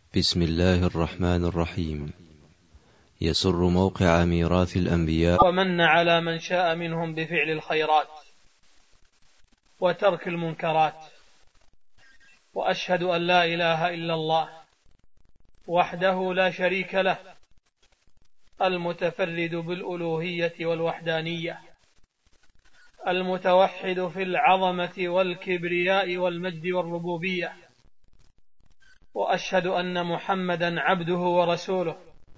بسم الله الرحمن الرحيم. يسر موقع ميراث الأنبياء ومن على من شاء منهم بفعل الخيرات وترك المنكرات، وأشهد أن لا إله إلا الله وحده لا شريك له، المتفرد بالألوهية والوحدانية، المتوحد في العظمة والكبرياء والمجد والربوبية. وأشهد أن محمدا عبده ورسوله،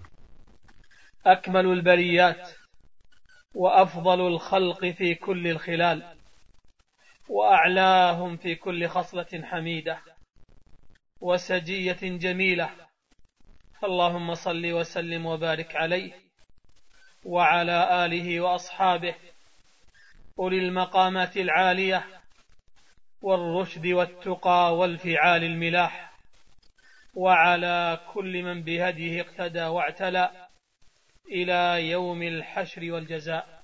أكمل البريات وأفضل الخلق في كل الخلال، وأعلاهم في كل خصلة حميدة وسجية جميلة. اللهم صل وسلم وبارك عليه وعلى آله وأصحابه أولي المقامات العالية والرشد والتقى والفعال الملاح، وعلى كل من بهديه اقتدى واعتلى إلى يوم الحشر والجزاء.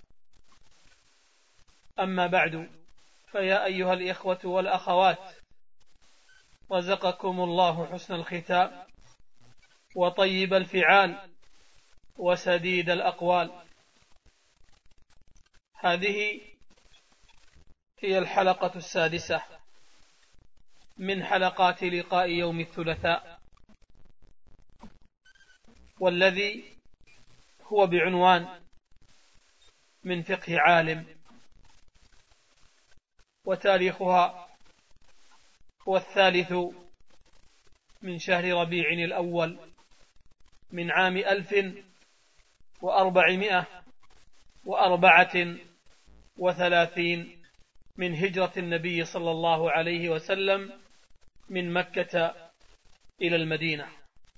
أما بعد، فيا أيها الإخوة والأخوات، رزقكم الله حسن الختام وطيب الفعال وسديد الأقوال. هذه هي الحلقة السادسة من حلقات لقاء يوم الثلاثاء، والذي هو بعنوان من فقه عالم، وتاريخها هو 3 من شهر ربيع الأول من عام 1434 من هجرة النبي صلى الله عليه وسلم من مكة إلى المدينة.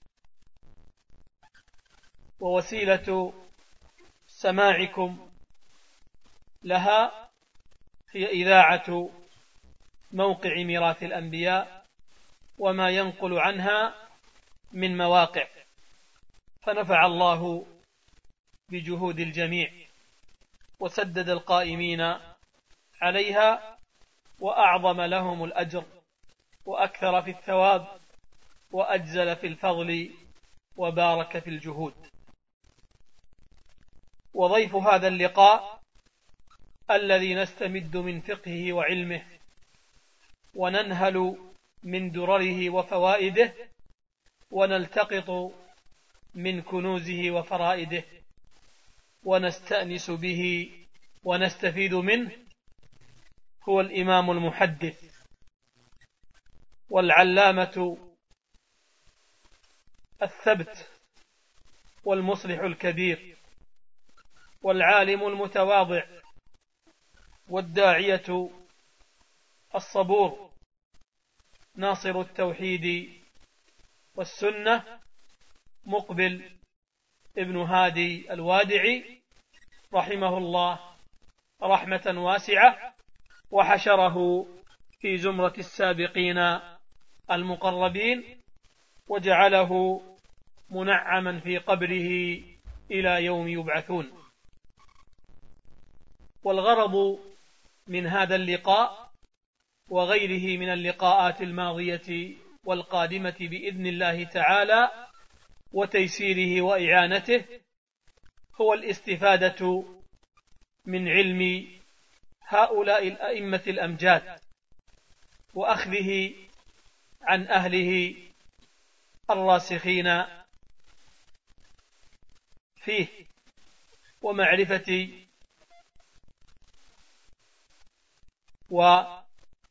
ووسيلة سماعكم لها هي إذاعة موقع ميراث الأنبياء وما ينقل عنها من مواقع، فنفع الله بجهود الجميع وسدد القائمين عليها وأعظم لهم الأجر وأكثر في الثواب وأجزل في الفضل وبارك في الجهود. وضيف هذا اللقاء الذي نستمد من فقهه وعلمه وننهل من درره وفوائده ونلتقط من كنوزه وفرائده ونستأنس به ونستفيد منه، هو الإمام المحدث والعلامة الثبت والمصلح الكبير والعالم المتواضع والداعية الصبور، ناصر التوحيد والسنة، مقبل ابن هادي الوادعي رحمه الله رحمة واسعة، وحشره في زمرة السابقين المقربين وجعله منعما في قبره إلى يوم يبعثون. والغرض من هذا اللقاء وغيره من اللقاءات الماضية والقادمة بإذن الله تعالى وتيسيره وإعانته هو الاستفادة من علم هؤلاء الأئمة الأمجاد وأخذه عن أهله الراسخين فيه، ومعرفة وأخذه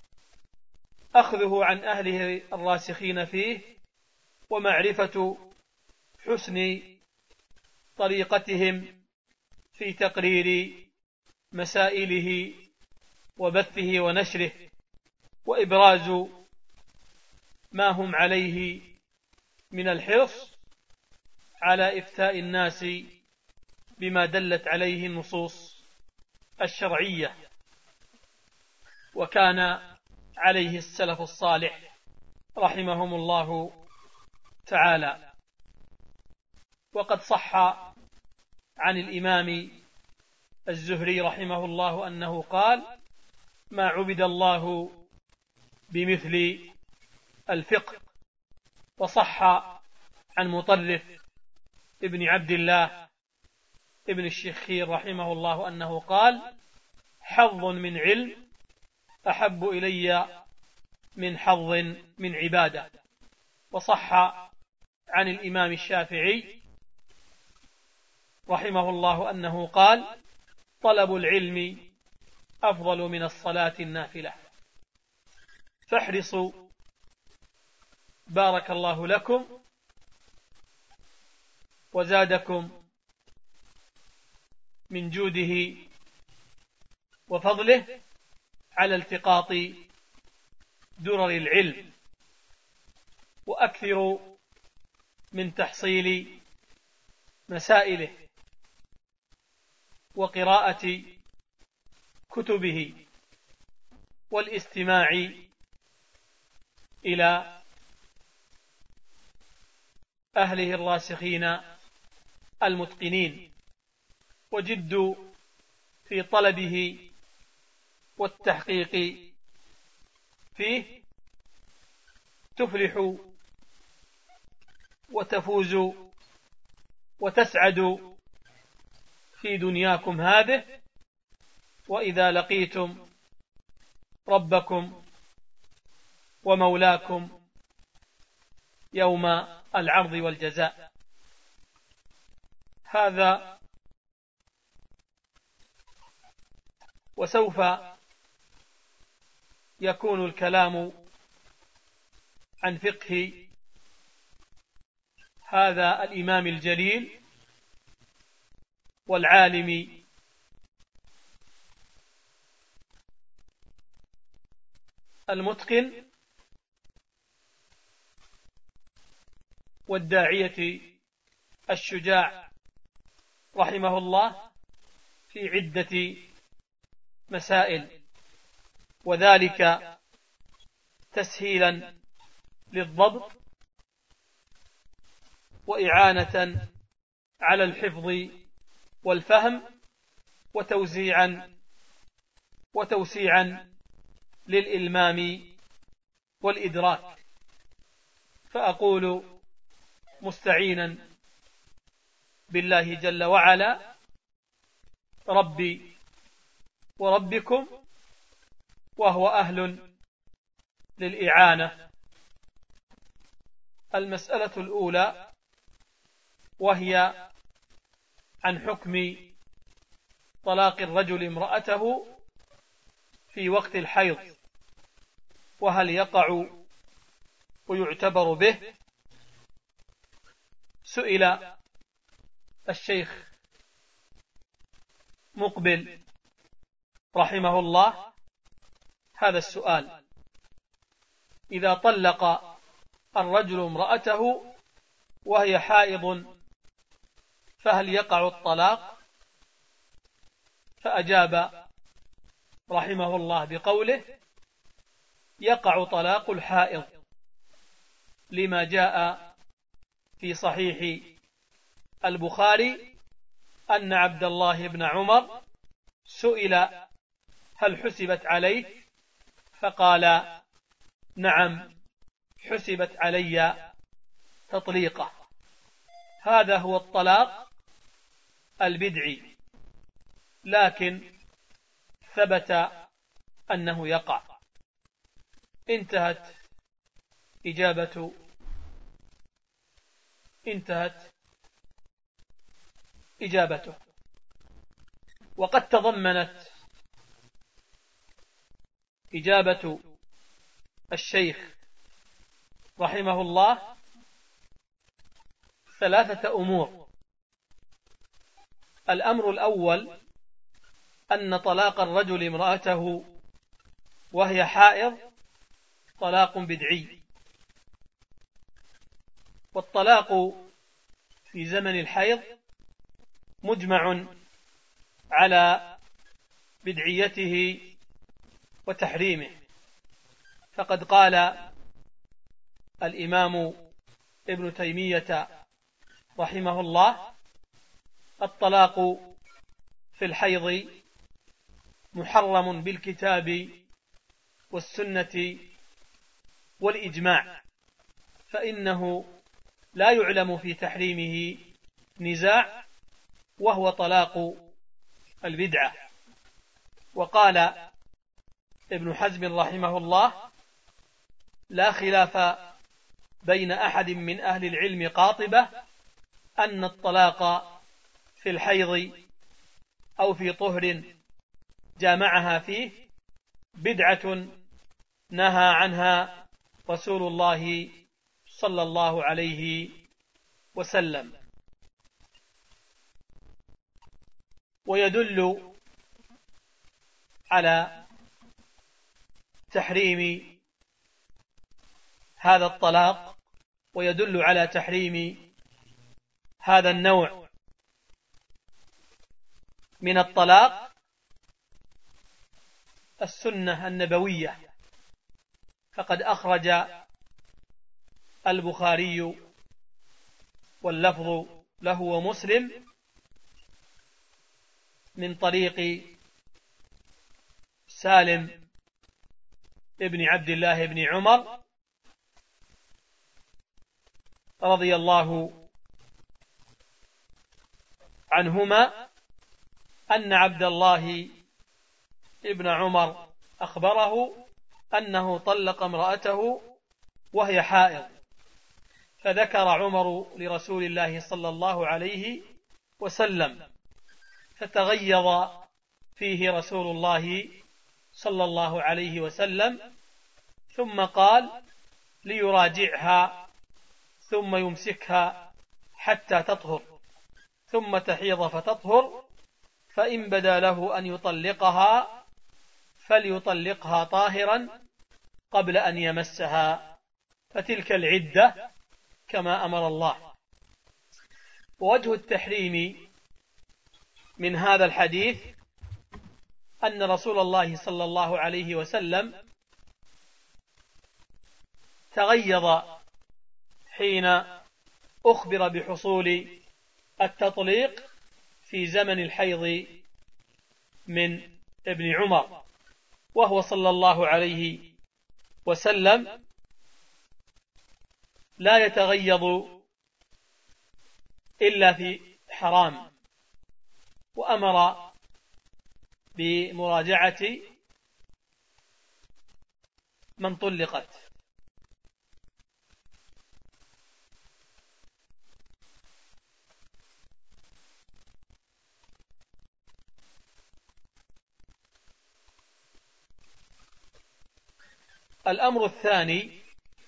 عن أهله الراسخين فيه ومعرفة حسن طريقتهم في تقرير مسائله وبثه ونشره وإبراز ما هم عليه من الحرص على إفتاء الناس بما دلت عليه النصوص الشرعية، وكان عليه السلف الصالح رحمهم الله تعالى. وقد صح عن الإمام الزهري رحمه الله أنه قال: ما عبد الله بمثل الفقه. وصح عن مطرف ابن عبد الله ابن الشخير رحمه الله أنه قال: حظ من علم أحب إلي من حظ من عبادة. وصح عن الإمام الشافعي رحمه الله أنه قال: طلب العلم أفضل من الصلاة النافلة. فاحرصوا بارك الله لكم وزادكم من جوده وفضله على التقاط درر العلم، وأكثروا من تحصيل مسائله وقراءة كتبه والاستماع إلى أهله الراسخين المتقنين، وجدوا في طلبه والتحقيق فيه، تفلحوا وتفوزوا وتسعدوا في دنياكم هذه، وإذا لقيتم ربكم ومولاكم يوم العرض والجزاء. هذا، وسوف يكون الكلام عن فقه هذا الإمام الجليل والعالم المتقن والداعية الشجاع رحمه الله في عدة مسائل، وذلك تسهيلا للضبط وإعانة على الحفظ والفهم وتوسيعا للإلمام والإدراك. فأقول مستعينا بالله جل وعلا: ربي وربكم، وهو أهل للإعانة. المسألة الأولى وهي عن حكم طلاق الرجل امرأته في وقت الحيض، وهل يقع ويعتبر به. سئل الشيخ مقبل رحمه الله هذا السؤال: إذا طلق الرجل امرأته وهي حائض فهل يقع الطلاق؟ فأجاب رحمه الله بقوله: يقع طلاق الحائض، لما جاء في صحيح البخاري أن عبد الله بن عمر سئل: هل حسبت عليه؟ فقال: نعم، حسبت علي تطليقة. هذا هو الطلاق البدعي، لكن ثبت أنه يقع. انتهت إجابته. وقد تضمنت إجابة الشيخ رحمه الله 3 أمور. الأمر الأول أن طلاق الرجل امرأته وهي حائض طلاق بدعي، والطلاق في زمن الحيض مجمع على بدعيته وتحريمه. فقد قال الإمام ابن تيمية رحمه الله: الطلاق في الحيض محرم بالكتاب والسنة والإجماع، فإنه لا يعلم في تحريمه نزاع، وهو طلاق البدعة. وقال ابن حزم رحمه الله: لا خلاف بين أحد من أهل العلم قاطبة أن الطلاق في الحيض أو في طهر جامعها فيه بدعة نهى عنها رسول الله صلى الله عليه وسلم. ويدل على تحريم هذا الطلاق، ويدل على تحريم هذا النوع من الطلاق السنة النبوية. فقد أخرج البخاري واللفظ له ومسلم من طريق سالم ابن عبد الله بن عمر رضي الله عنهما أن عبد الله ابن عمر أخبره أنه طلق امرأته وهي حائض، فذكر عمر لرسول الله صلى الله عليه وسلم، فتغيظ فيه رسول الله صلى الله عليه وسلم، ثم قال ليراجعها ثم يمسكها حتى تطهر ثم تحيض فتطهر، فإن بدا له أن يطلقها فليطلقها طاهرا قبل أن يمسها، فتلك العدة كما أمر الله. ووجه التحريم من هذا الحديث أن رسول الله صلى الله عليه وسلم تغيظ حين أخبر بحصول التطليق في زمن الحيض من ابن عمر، وهو صلى الله عليه وسلم لا يتغيظ إلا في حرام، وأمر بمراجعة من طلقت. الأمر الثاني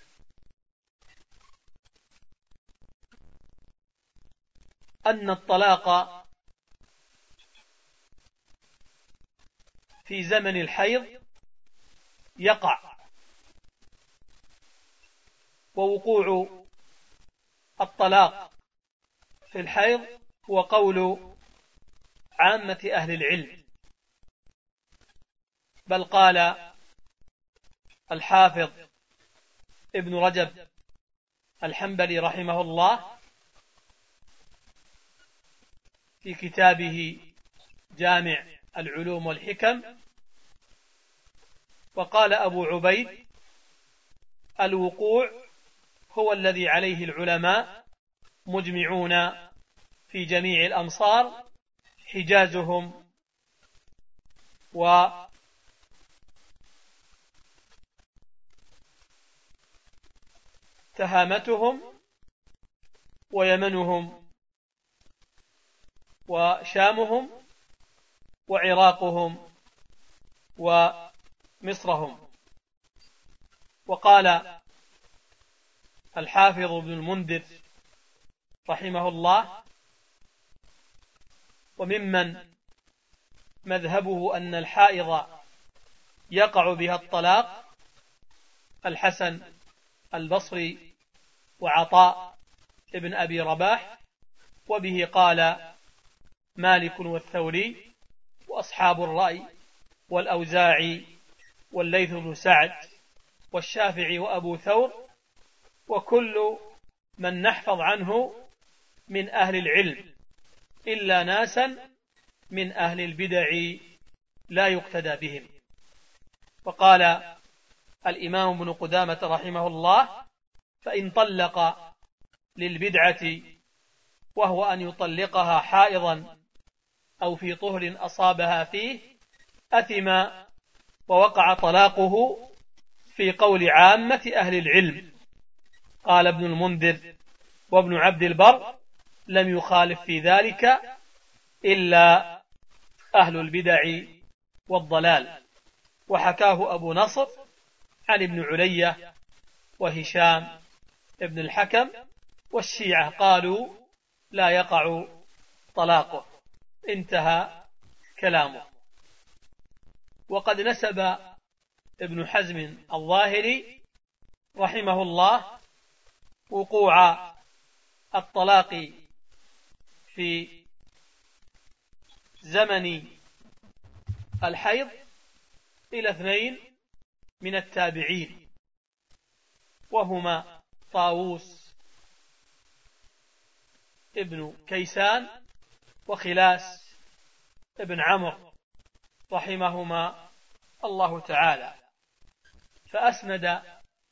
أن الطلاق في زمن الحيض يقع، ووقوع الطلاق في الحيض هو قول عامة أهل العلم، بل قال الحافظ ابن رجب الحنبلي رحمه الله في كتابه جامع العلوم والحكم، وقال أبو عبيد الوقوع هو الذي عليه العلماء مجمعون في جميع الأمصار، حجازهم وتهامتهم ويمنهم وشامهم وعراقهم ومصرهم. وقال الحافظ ابن المنذر رحمه الله وممن مذهبه أن الحائض يقع بها الطلاق الحسن البصري وعطاء ابن أبي رباح، وبه قال مالك والثوري وأصحاب الرأي والأوزاعي والليث بن سعد والشافعي وأبو ثور، وكل من نحفظ عنه من أهل العلم، إلا ناسا من أهل البدع لا يقتدى بهم. وقال الإمام ابن قدامة رحمه الله فإن طلق للبدعة وهو أن يطلقها حائضا أو في طهر أصابها فيه أثم ووقع طلاقه في قول عامة أهل العلم. قال ابن المنذر وابن عبد البر لم يخالف في ذلك إلا أهل البدع والضلال. وحكاه أبو نصر عن ابن علية وهشام ابن الحكم، والشيعة قالوا لا يقع طلاقه. انتهى كلامه. وقد نسب ابن حزم الظاهري رحمه الله وقوع الطلاق في زمن الحيض إلى 2 من التابعين، وهما طاووس ابن كيسان وخلاس ابن عمرو رحمهما الله تعالى. فأسند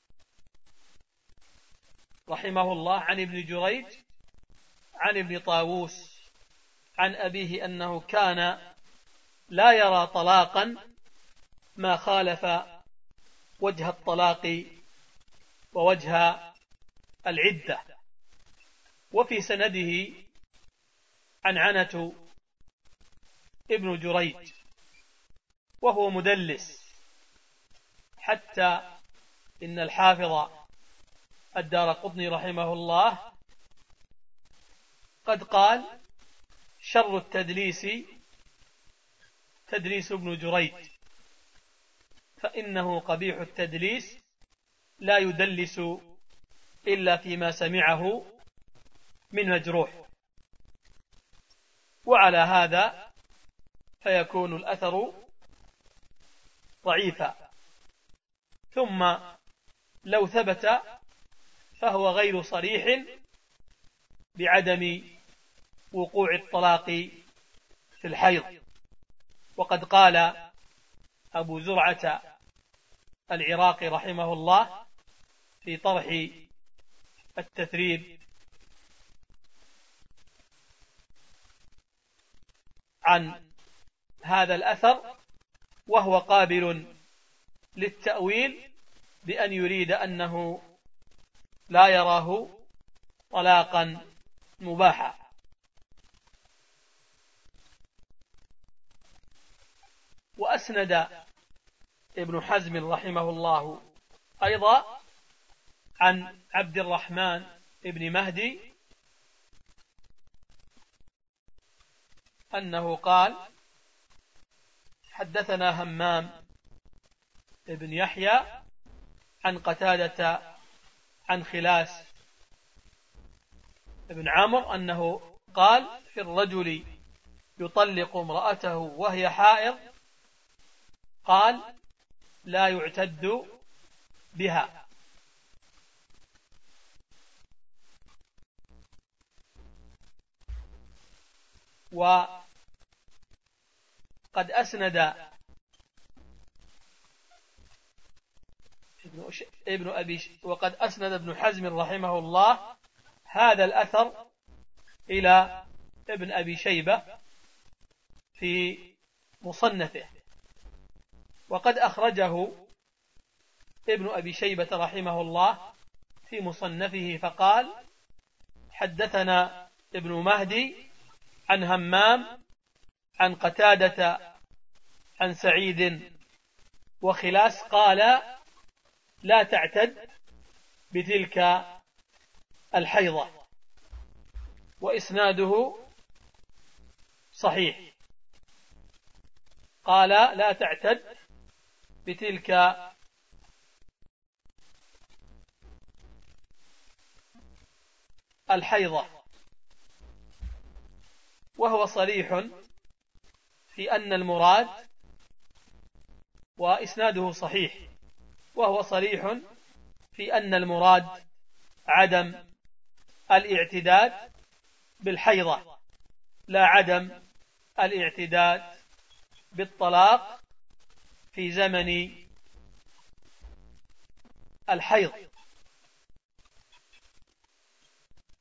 رحمه الله عن ابن جريج عن ابن طاووس عن أبيه أنه كان لا يرى طلاقا ما خالف وجه الطلاق ووجه العدة. وفي سنده عنعنة ابن جريج وهو مدلس، حتى إن الحافظ الدارقطني رحمه الله قد قال شر التدليس تدليس ابن جريج، فإنه قبيح التدليس لا يدلس إلا فيما سمعه من مجروح. وعلى هذا فيكون الأثر ضعيفا. ثم لو ثبت فهو غير صريح بعدم وقوع الطلاق في الحيض. وقد قال أبو زرعة العراقي رحمه الله في طرح التثريب عن هذا الأثر وهو قابل للتأويل بأن يريد أنه لا يراه طلاقا مباحا. وأسند ابن حزم رحمه الله أيضا عن عبد الرحمن ابن مهدي أنه قال حدثنا همام ابن يحيى عن قتادة عن خلاس ابن عمرو أنه قال في الرجل يطلق امرأته وهي حائض قال لا يعتد بها. وقد أسند وقد أسند ابن حزم رحمه الله هذا الأثر إلى ابن أبي شيبة في مصنفه. وقد أخرجه ابن أبي شيبة رحمه الله في مصنفه فقال حدثنا ابن مهدي عن همام عن قتادة عن سعيد وخلاس قال لا تعتد بتلك الحيضة، وإسناده صحيح. قال لا تعتد بتلك الحيضة، وهو صريح في أن المراد، وإسناده صحيح، وهو صريح في أن المراد عدم الاعتداد بالحيضة لا عدم الاعتداد بالطلاق في زمن الحيض.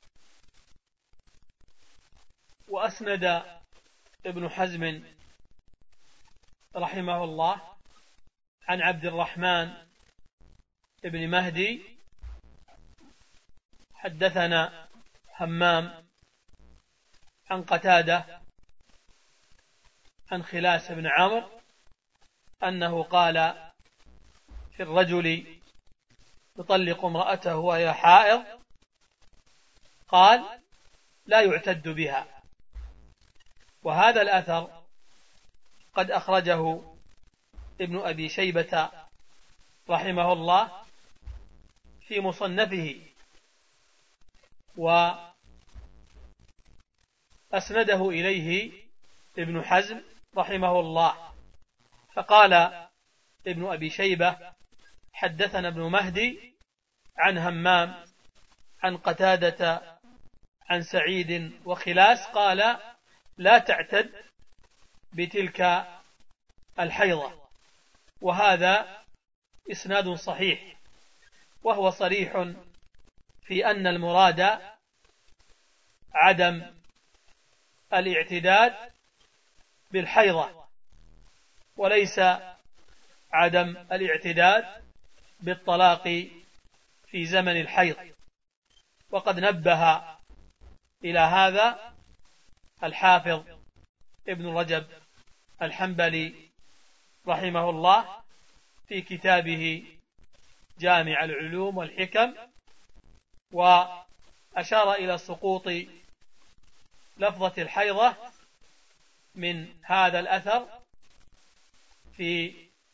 وأسند ابن حزم رحمه الله عن عبد الرحمن ابن مهدي حدثنا همام عن قتادة عن خلاس بن عمرو أنه قال في الرجل يطلق امرأته وهي حائض قال لا يعتد بها. وهذا الأثر قد أخرجه ابن أبي شيبة رحمه الله في مصنفه، وأسنده إليه ابن حزم رحمه الله، فقال ابن أبي شيبة حدثنا ابن مهدي عن همام عن قتادة عن سعيد وخلاس قال لا تعتد بتلك الحيضة. وهذا إسناد صحيح، وهو صريح في أن المراد عدم الاعتداد بالحيضة، وليس عدم الاعتداد بالطلاق في زمن الحيض. وقد نبه إلى هذا الحافظ ابن رجب الحنبلي رحمه الله في كتابه جامع العلوم والحكم، وأشار إلى سقوط لفظة الحيضة من هذا الأثر في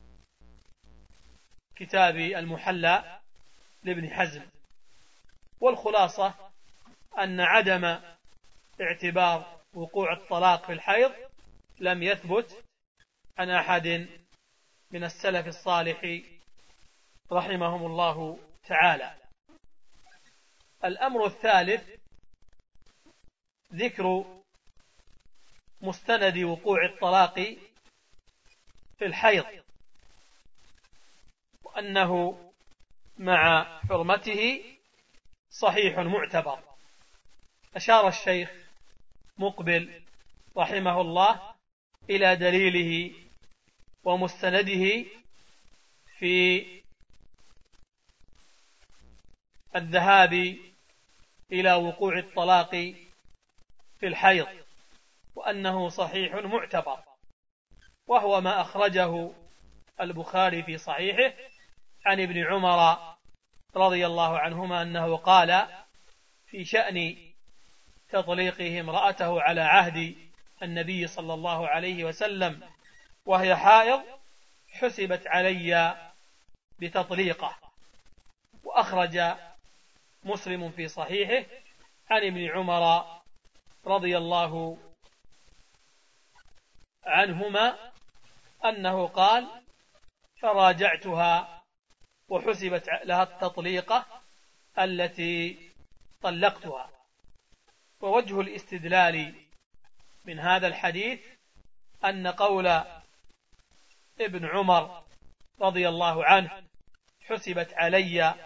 كتاب المحلى لابن حزم. والخلاصة أن عدم اعتبار وقوع الطلاق في الحيض لم يثبت عن أحد من السلف الصالح رحمهم الله تعالى. الأمر الثالث ذكر مستند وقوع الطلاق في الحيض، وأنه مع حرمته صحيح معتبر. أشار الشيخ مقبل رحمه الله إلى دليله ومستنده في الذهاب إلى وقوع الطلاق في الحيض، وأنه صحيح معتبر، وهو ما أخرجه البخاري في صحيحه عن ابن عمر رضي الله عنهما أنه قال في شأن تطليقه امرأته على عهد النبي صلى الله عليه وسلم وهي حائض حسبت علي بتطليقه. وأخرج مسلم في صحيحه عن ابن عمر رضي الله عنهما أنه قال فراجعتها وحسبت لها التطليقة التي طلقتها. ووجه الاستدلال من هذا الحديث أن قول ابن عمر رضي الله عنه حسبت علي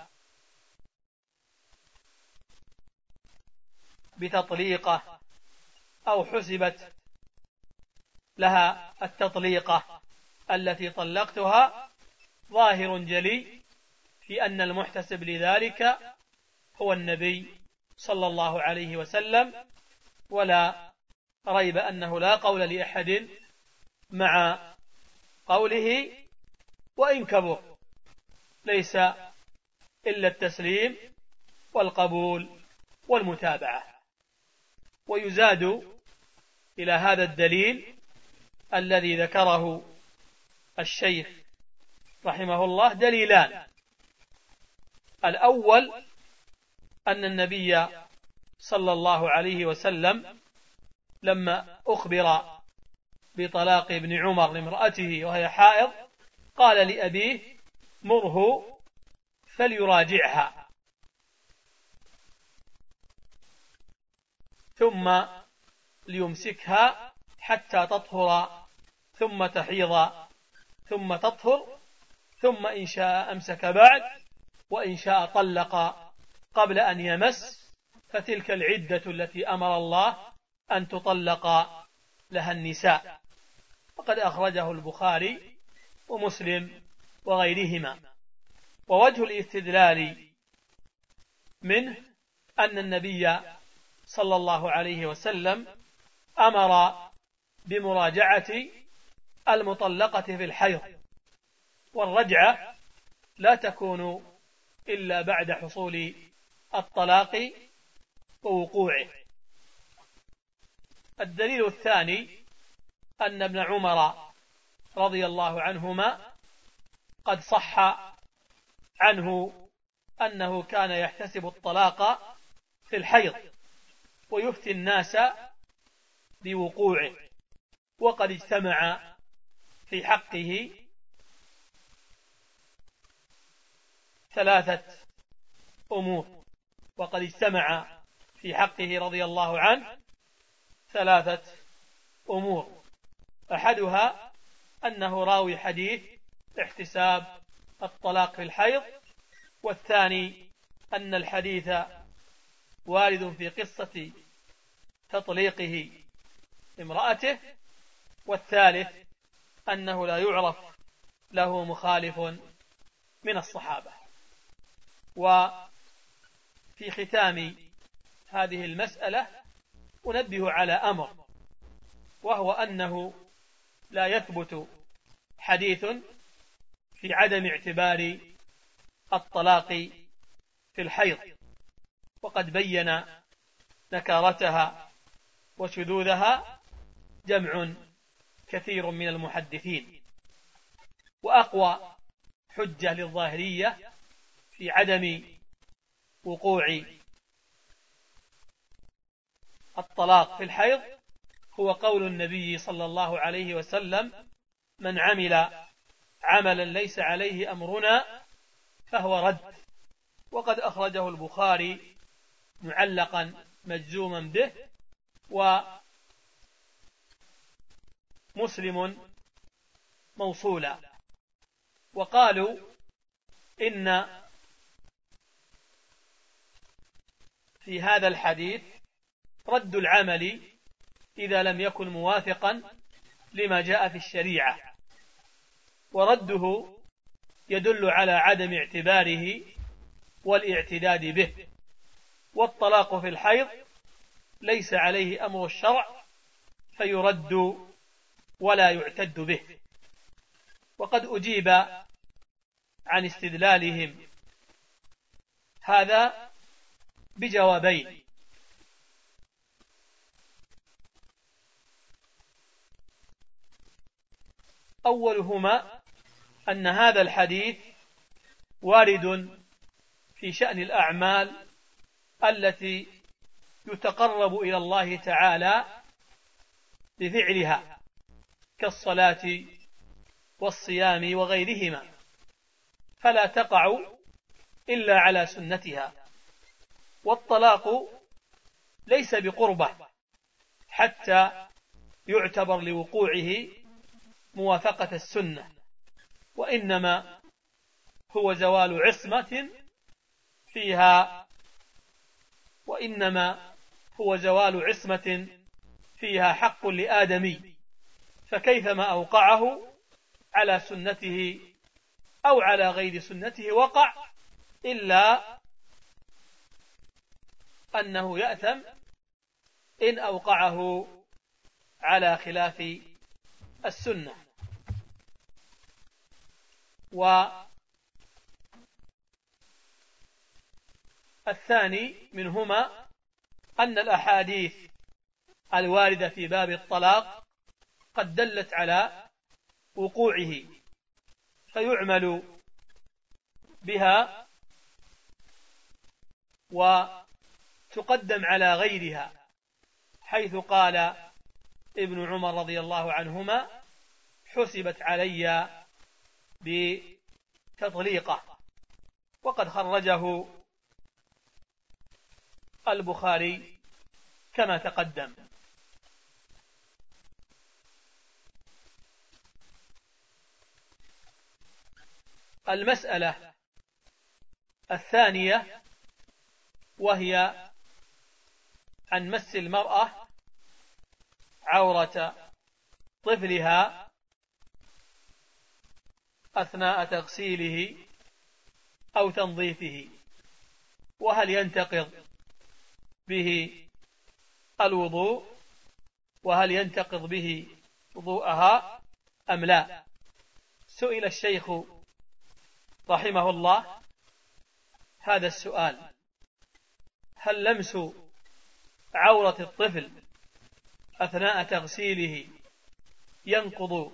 بتطليقة أو حسبت لها التطليقة التي طلقتها ظاهر جلي في أن المحتسب لذلك هو النبي صلى الله عليه وسلم، ولا ريب أنه لا قول لأحد مع قوله وإن كبر، ليس إلا التسليم والقبول والمتابعة. ويزاد إلى هذا الدليل الذي ذكره الشيخ رحمه الله دليلان: الأول أن النبي صلى الله عليه وسلم لما أخبر بطلاق ابن عمر لامرأته وهي حائض قال لأبيه مره فليراجعها، ثم ليمسكها حتى تطهر ثم تحيض ثم تطهر، ثم إن شاء أمسك بعد وإن شاء طلق قبل أن يمس، فتلك العدة التي أمر الله أن تطلق لها النساء، وقد أخرجه البخاري ومسلم وغيرهما. ووجه الاستدلال منه أن النبي صلى الله عليه وسلم أمر بمراجعة المطلقة في الحيض، والرجعة لا تكون إلا بعد حصول الطلاق ووقوعه. الدليل الثاني أن ابن عمر رضي الله عنهما قد صح عنه أنه كان يحتسب الطلاق في الحيض ويفتي الناس بوقوعه، وقد اجتمع في حقه 3 أمور، وقد اجتمع في حقه رضي الله عنه 3 أمور. أحدها أنه راوي حديث احتساب الطلاق في الحيض، والثاني أن الحديث وارد في قصة تطليقه امرأته، والثالث أنه لا يعرف له مخالف من الصحابة. وفي ختام هذه المسألة أنبه على أمر، وهو أنه لا يثبت حديث في عدم اعتبار الطلاق في الحيض، وقد بين نكارتها وشذوذها جمع كثير من المحدثين. وأقوى حجة للظاهرية في عدم وقوع الطلاق في الحيض هو قول النبي صلى الله عليه وسلم: من عمل عملا ليس عليه أمرنا فهو رد. وقد أخرجه البخاري معلقا مجزوما به، ومسلم موصولا. وقالوا إن في هذا الحديث رد العمل إذا لم يكن موافقا لما جاء في الشريعة، ورده يدل على عدم اعتباره والاعتداد به. والطلاق في الحيض ليس عليه أمر الشرع فيرد ولا يعتد به. وقد أجيب عن استدلالهم هذا بجوابين: أولهما أن هذا الحديث وارد في شأن الأعمال التي يتقرب إلى الله تعالى بفعلها كالصلاة والصيام وغيرهما، فلا تقع إلا على سنتها. والطلاق ليس بقربة حتى يعتبر لوقوعه موافقة السنة، وإنما هو زوال عصمة فيها حق لآدمي، فكيفما أوقعه على سنته أو على غير سنته وقع، إلا أنه يأثم إن أوقعه على خلاف السنة. والثاني منهما أن الأحاديث الواردة في باب الطلاق قد دلت على وقوعه، فيعمل بها وتقدم على غيرها، حيث قال ابن عمر رضي الله عنهما: حسبت علي بتطليقه. وقد خرجه البخاري كما تقدم. المسألة الثانية وهي عن مس المرأة عورة طفلها أثناء تغسيله أو تنظيفه، وهل ينتقض به الوضوء، وهل ينتقض به وضوءها أم لا. سئل الشيخ رحمه الله هذا السؤال: هل لمس عورة الطفل أثناء تغسيله ينقض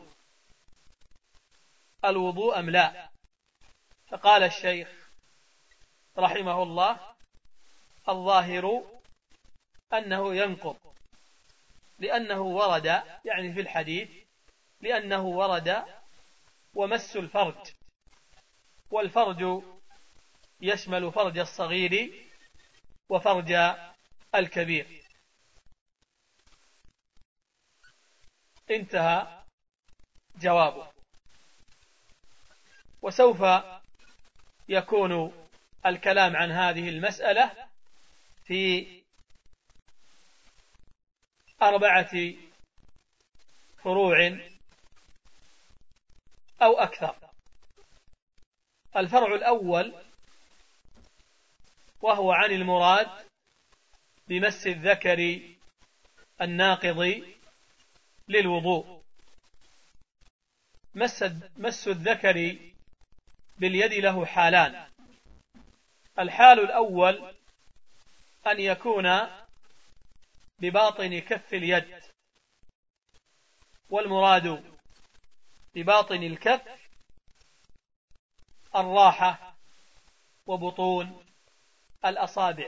الوضوء أم لا؟ فقال الشيخ رحمه الله: الظاهر أنه ينقض، لأنه ورد، يعني في الحديث، لأنه ورد ومس الفرج، والفرج يشمل فرج الصغير وفرج الكبير. انتهى جوابه. وسوف يكون الكلام عن هذه المسألة في 4 فروع أو أكثر. الفرع الأول وهو عن المراد بمس الذكر الناقض للوضوء. مس الذكر باليد له حالان: الحال الأول أن يكون بباطن كف اليد، والمراد بباطن الكف الراحة وبطون الأصابع.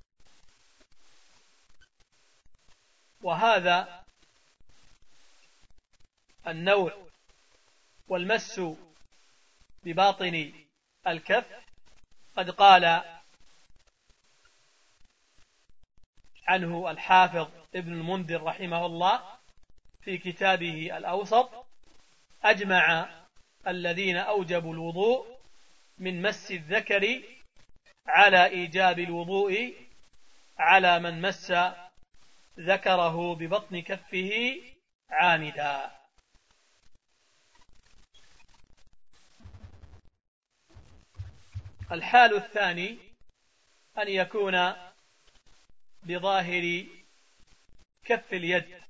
وهذا النوع والمس بباطن الكف قد قال عنه الحافظ ابن المنذر رحمه الله في كتابه الأوسط: أجمع الذين أوجبوا الوضوء من مس الذكر على إيجاب الوضوء على من مس ذكره ببطن كفه عامدا. الحال الثاني أن يكون بظاهر كف اليد.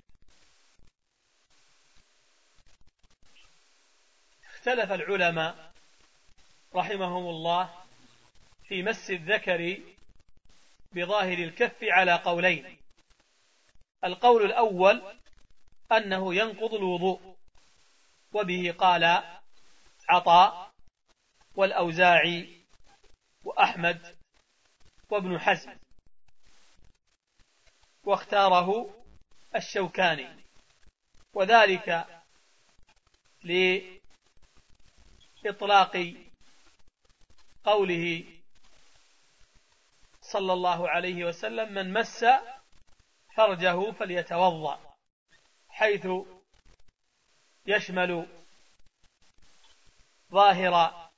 اختلف العلماء رحمهم الله في مس الذكر بظاهر الكف على قولين: القول الأول أنه ينقض الوضوء، وبه قال عطاء والأوزاعي وأحمد وابن حزم، واختاره الشوكاني، وذلك لإطلاق قوله صلى الله عليه وسلم: من مس فرجه فليتوضأ، حيث يشمل ظاهر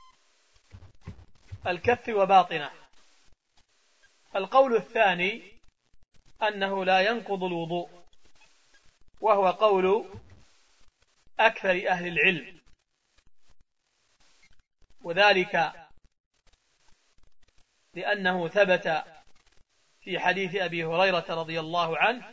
الكف وباطنه. القول الثاني أنه لا ينقض الوضوء، وهو قول أكثر أهل العلم، وذلك لأنه ثبت في حديث أبي هريرة رضي الله عنه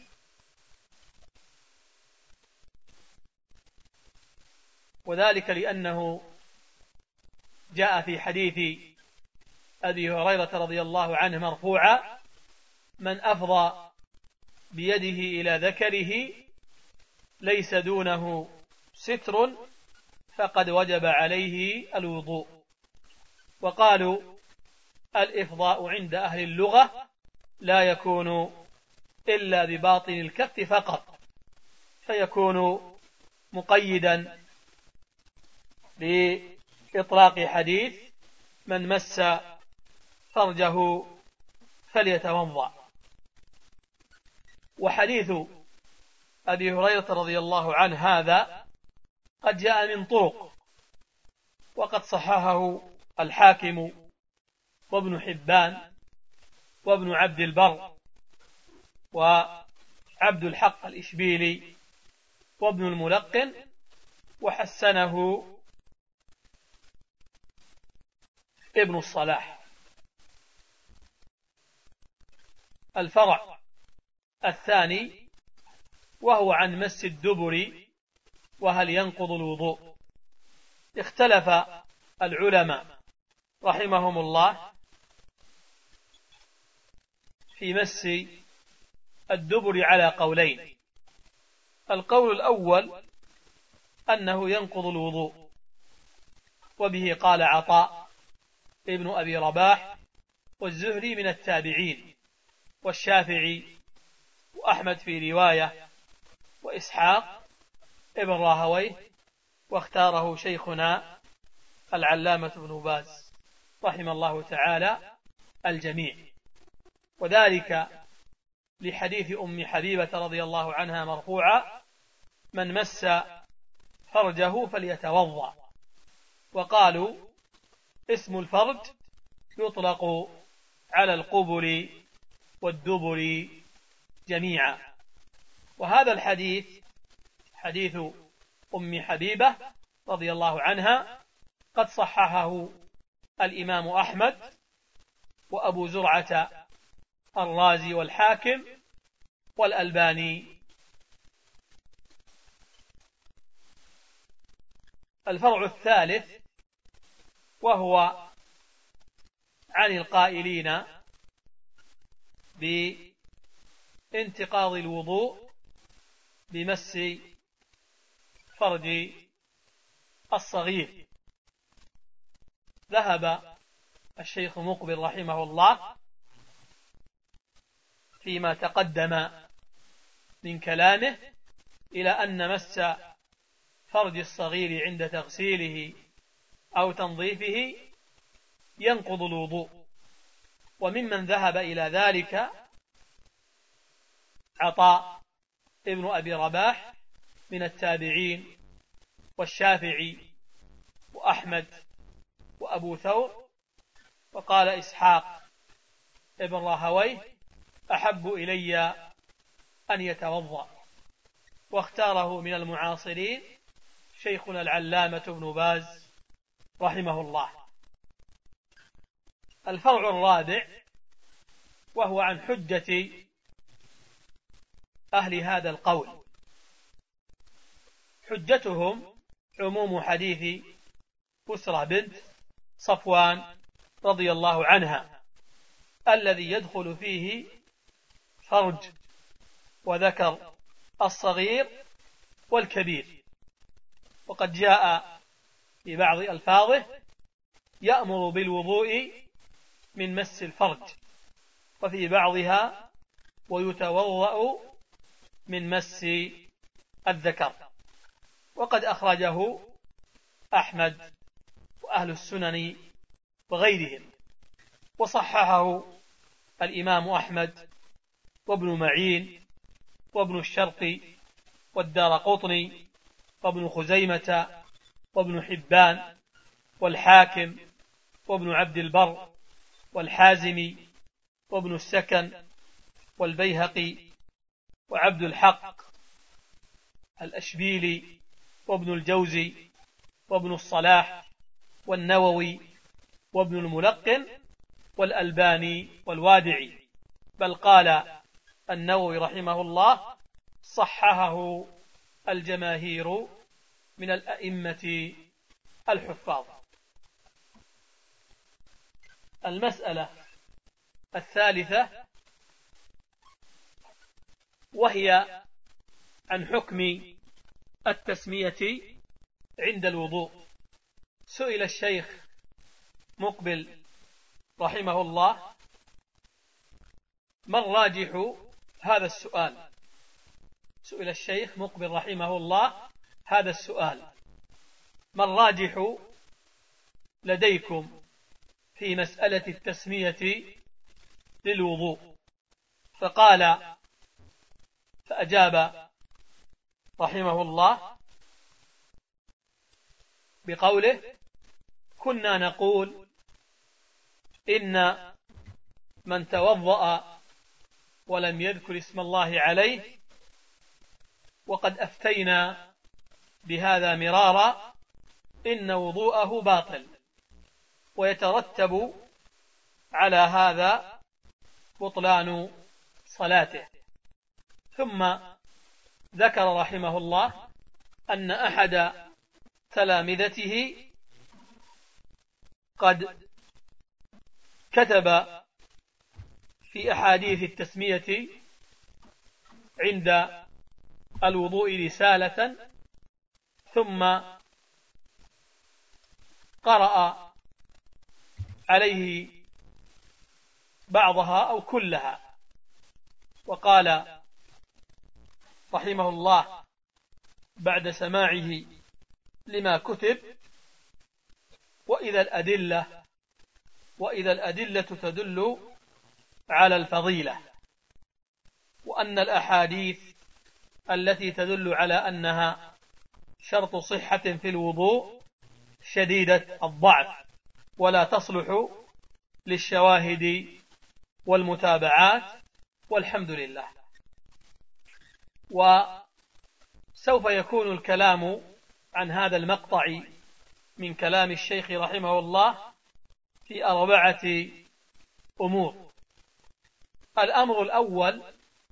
وذلك لأنه جاء في حديث أبي هريرة رضي الله عنه مرفوعا: من أفضى بيده إلى ذكره ليس دونه ستر فقد وجب عليه الوضوء. وقالوا الإفضاء عند أهل اللغة لا يكون إلا بباطن الكف فقط، فيكون مقيدا بإطلاق حديث من مس فرجه فليتوضأ. وحديث أبي هريرة رضي الله عنه هذا قد جاء من طرق، وقد صححه الحاكم وابن حبان وابن عبد البر وعبد عبد الحق الإشبيلي وابن الملقن، وحسنه ابن الصلاح. الفرع الثاني وهو عن مس الدبر وهل ينقض الوضوء. اختلف العلماء رحمهم الله في مس الدبر على قولين. القول الأول أنه ينقض الوضوء، وبه قال عطاء ابن أبي رباح والزهري من التابعين، والشافعي وأحمد في رواية، وإسحاق ابن راهويه، واختاره شيخنا العلامة ابن باز رحم الله تعالى الجميع، وذلك لحديث أم حبيبة رضي الله عنها مرفوعا: من مس فرجه فليتوضأ. وقالوا اسم الفرج يطلق على القبل والدبر جميعا. وهذا الحديث حديث أم حبيبة رضي الله عنها قد صححه الإمام أحمد وأبو زرعة الرازي والحاكم والألباني. الفرع الثالث وهو عن القائلين بانتقاض الوضوء بمس فرج الصغير. ذهب الشيخ مقبل رحمه الله فيما تقدم من كلامه إلى أن مس فرج الصغير عند تغسيله أو تنظيفه ينقض الوضوء. وممن ذهب إلى ذلك عطاء ابن أبي رباح من التابعين، والشافعي وأحمد وأبو ثور. وقال إسحاق ابن راهويه: أحب إلي أن يتوضأ. واختاره من المعاصرين شيخنا العلامة ابن باز رحمه الله. الفرع الرابع وهو عن حجة أهل هذا القول. حجتهم عموم حديث بسرة بنت صفوان رضي الله عنها الذي يدخل فيه فرج وذكر الصغير والكبير. وقد جاء في بعض ألفاظه: يأمر بالوضوء من مس الفرج، وفي بعضها: ويتوضأ من مس الذكر. وقد أخرجه أحمد وأهل السنن وغيرهم، وصححه الإمام أحمد وابن معين وابن الشرقي والدارقطني وابن خزيمة وابن حبان والحاكم وابن عبد البر والحازمي وابن السكن والبيهقي وعبد الحق الأشبيلي وابن الجوزي وابن الصلاح والنووي وابن الملقن والألباني والوادعي. بل قال النووي رحمه الله: صححه الجماهير من الأئمة الحفاظ. المسألة الثالثة وهي عن حكم التسمية عند الوضوء. سئل الشيخ مقبل رحمه الله: ما الراجح هذا السؤال؟ سئل الشيخ مقبل رحمه الله هذا السؤال: ما الراجح لديكم في مسألة التسمية للوضوء؟ فأجاب رحمه الله بقوله: كنا نقول إن من توضأ ولم يذكر اسم الله عليه وقد أفتينا بهذا مرارا إن وضوءه باطل، ويترتب على هذا بطلان صلاته. ثم ذكر رحمه الله أن أحد تلامذته قد كتب في أحاديث التسمية عند الوضوء رسالة، ثم قرأ عليه بعضها أو كلها، وقال رحمه الله بعد سماعه لما كتب: وإذا الأدلة تدل على الفضيلة، وأن الأحاديث التي تدل على أنها شرط صحة في الوضوء شديدة الضعف، ولا تصلح للشواهد والمتابعات، والحمد لله. وسوف يكون الكلام عن هذا المقطع من كلام الشيخ رحمه الله في 4 أمور. الأمر الأول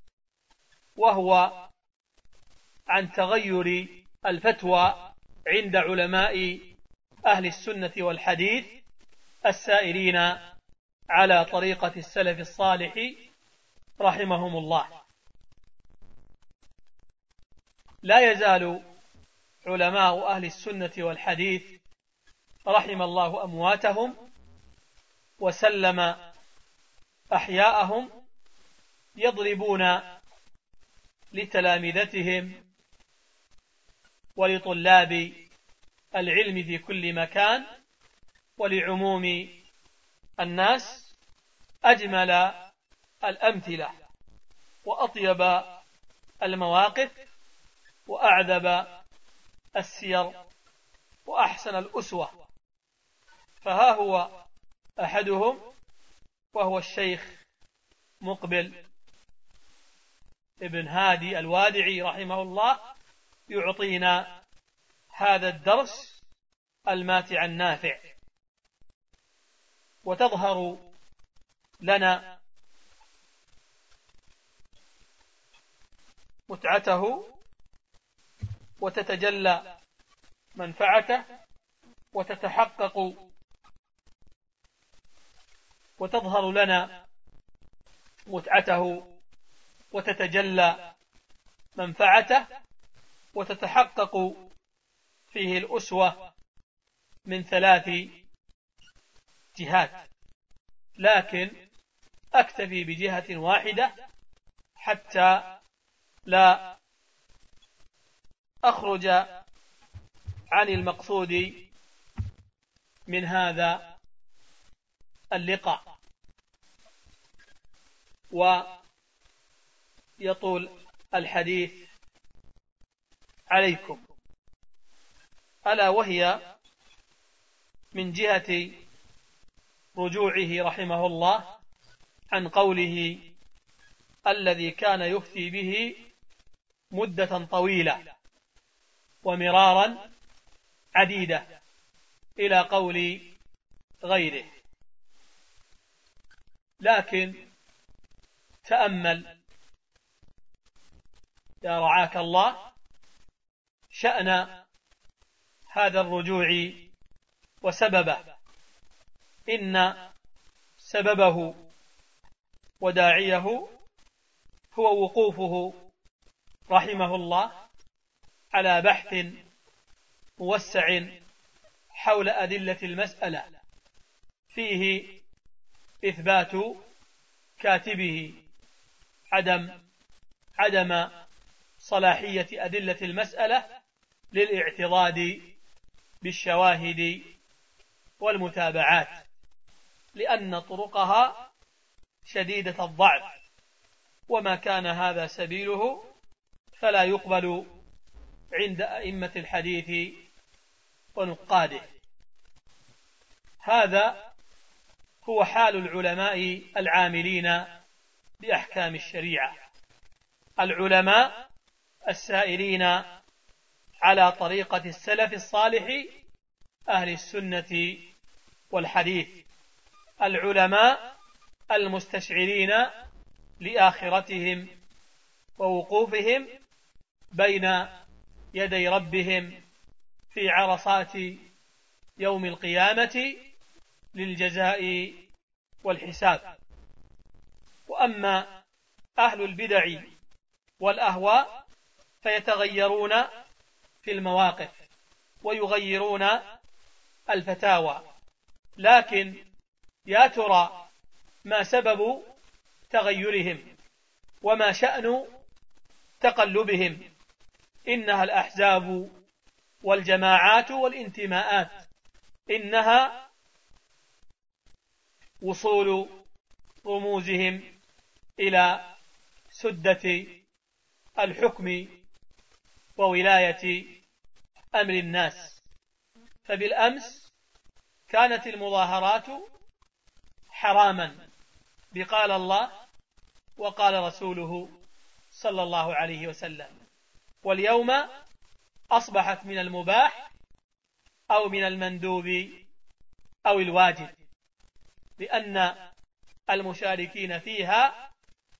وهو عن تغير الفتوى عند علماء أهل السنة والحديث السائرين على طريقة السلف الصالح رحمهم الله. لا يزال علماء أهل السنة والحديث رحم الله أمواتهم وسلم أحياءهم يضربون لتلامذتهم ولطلاب العلم في كل مكان ولعموم الناس أجمل الأمثلة وأطيب المواقف وأعذب السير وأحسن الأسوة. فها هو أحدهم وهو الشيخ مقبل ابن هادي الوادعي رحمه الله يعطينا هذا الدرس الماتع النافع، وتظهر لنا متعته وتتجلى منفعته وتظهر لنا متعته وتتجلى منفعته وتتحقق فيه الأسوة من 3 جهات، لكن أكتفي بجهة واحدة حتى لا أخرج عن المقصود من هذا اللقاء ويطول الحديث عليكم، ألا وهي من جهة رجوعه رحمه الله عن قوله الذي كان يفتي به مدة طويلة ومرارا عديدة إلى قول غيره. لكن تأمل يا رعاك الله شأن هذا الرجوع وسببه. إن سببه وداعيه هو وقوفه رحمه الله على بحث موسع حول أدلة المسألة فيه إثبات كاتبه عدم صلاحية أدلة المسألة للاعتضاد بالشواهد والمتابعات، لأن طرقها شديدة الضعف، وما كان هذا سبيله فلا يقبل عند أئمة الحديث ونقاده. هذا هو حال العلماء العاملين بأحكام الشريعة. العلماء السائرين على طريقة السلف الصالح أهل السنة والحديث، العلماء المستشعرين لآخرتهم ووقوفهم بين يدي ربهم في عرصات يوم القيامة للجزاء والحساب. وأما أهل البدع والأهواء فيتغيرون في المواقف ويغيرون الفتاوى، لكن يا ترى ما سبب تغيرهم وما شأن تقلبهم؟ إنها الأحزاب والجماعات والانتماءات، إنها وصول رموزهم إلى سدة الحكم وولاية أمر الناس. فبالأمس كانت المظاهرات حراما بقال الله وقال رسوله صلى الله عليه وسلم، واليوم أصبحت من المباح أو من المندوب أو الواجب، لأن المشاركين فيها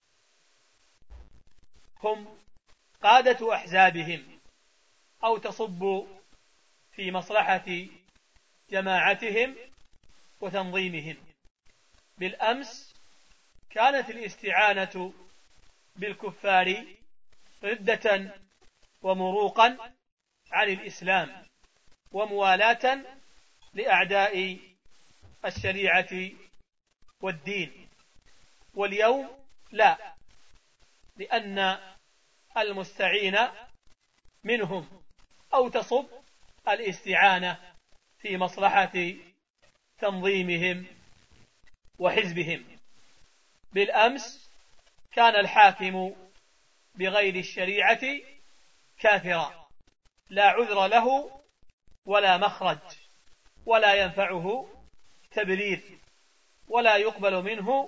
هم قادة أحزابهم أو تصب في مصلحة جماعتهم وتنظيمهم. بالأمس كانت الاستعانة بالكفار ردة ومروقا عن الإسلام وموالاة لأعداء الشريعة والدين، واليوم لا، لأن المستعين منهم أو تصب الاستعانة في مصلحة تنظيمهم وحزبهم. بالأمس كان الحاكم بغير الشريعة كافرا لا عذر له ولا مخرج ولا ينفعه تبرير ولا يقبل منه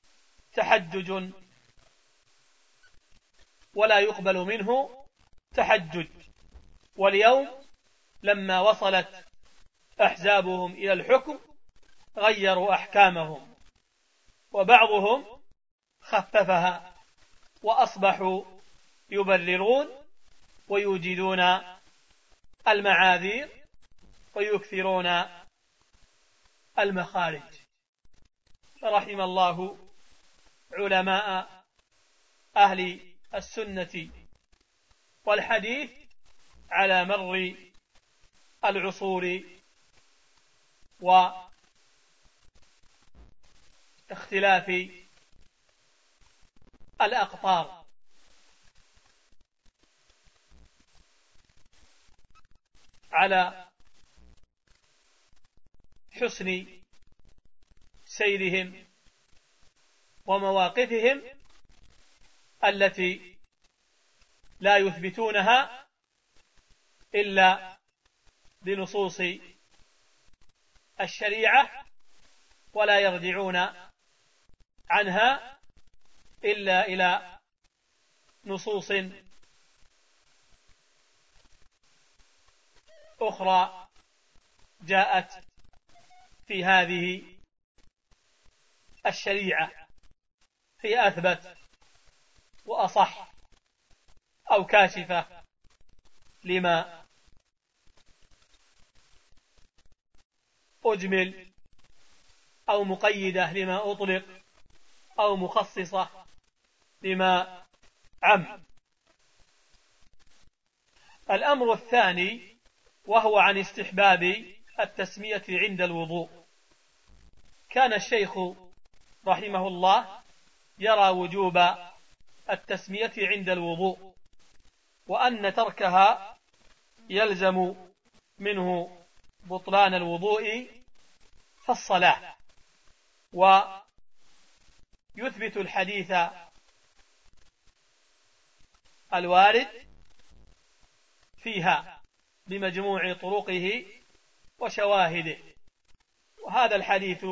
تحجج واليوم لما وصلت أحزابهم إلى الحكم غيروا أحكامهم، وبعضهم خففها وأصبحوا يبررون ويوجدون المعاذير ويكثرون المخارج. فرحم الله علماء أهل السنة والحديث على مر العصور واختلاف الأقطار. على حسن سيرهم ومواقفهم التي لا يثبتونها إلا بنصوص الشريعة ولا يرجعون عنها إلا إلى نصوص أخرى جاءت في هذه الشريعة هي أثبت وأصح أو كاشفة لما أجمل أو مقيدة لما أطلق أو مخصصة لما عم. الأمر الثاني وهو عن استحباب التسمية عند الوضوء. كان الشيخ رحمه الله يرى وجوب التسمية عند الوضوء، وأن تركها يلزم منه بطلان الوضوء فالصلاة، ويثبت الحديث الوارد فيها بمجموع طرقه وشواهده. وهذا الحديث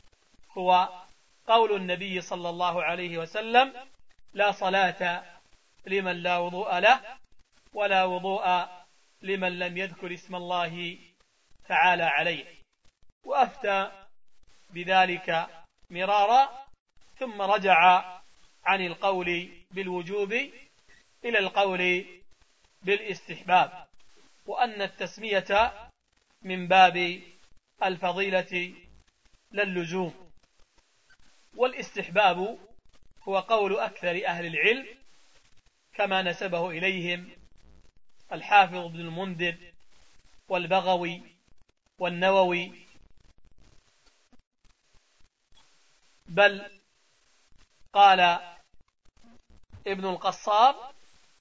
هو قول النبي صلى الله عليه وسلم: لا صلاة لمن لا وضوء له، ولا وضوء لمن لم يذكر اسم الله تعالى عليه. وأفتى بذلك مرارا، ثم رجع عن القول بالوجوب إلى القول بالاستحباب، وأن التسمية من باب الفضيلة لا اللزوم. والاستحباب هو قول أكثر أهل العلم كما نسبه إليهم الحافظ ابن المنذر والبغوي والنووي، بل قال ابن القصار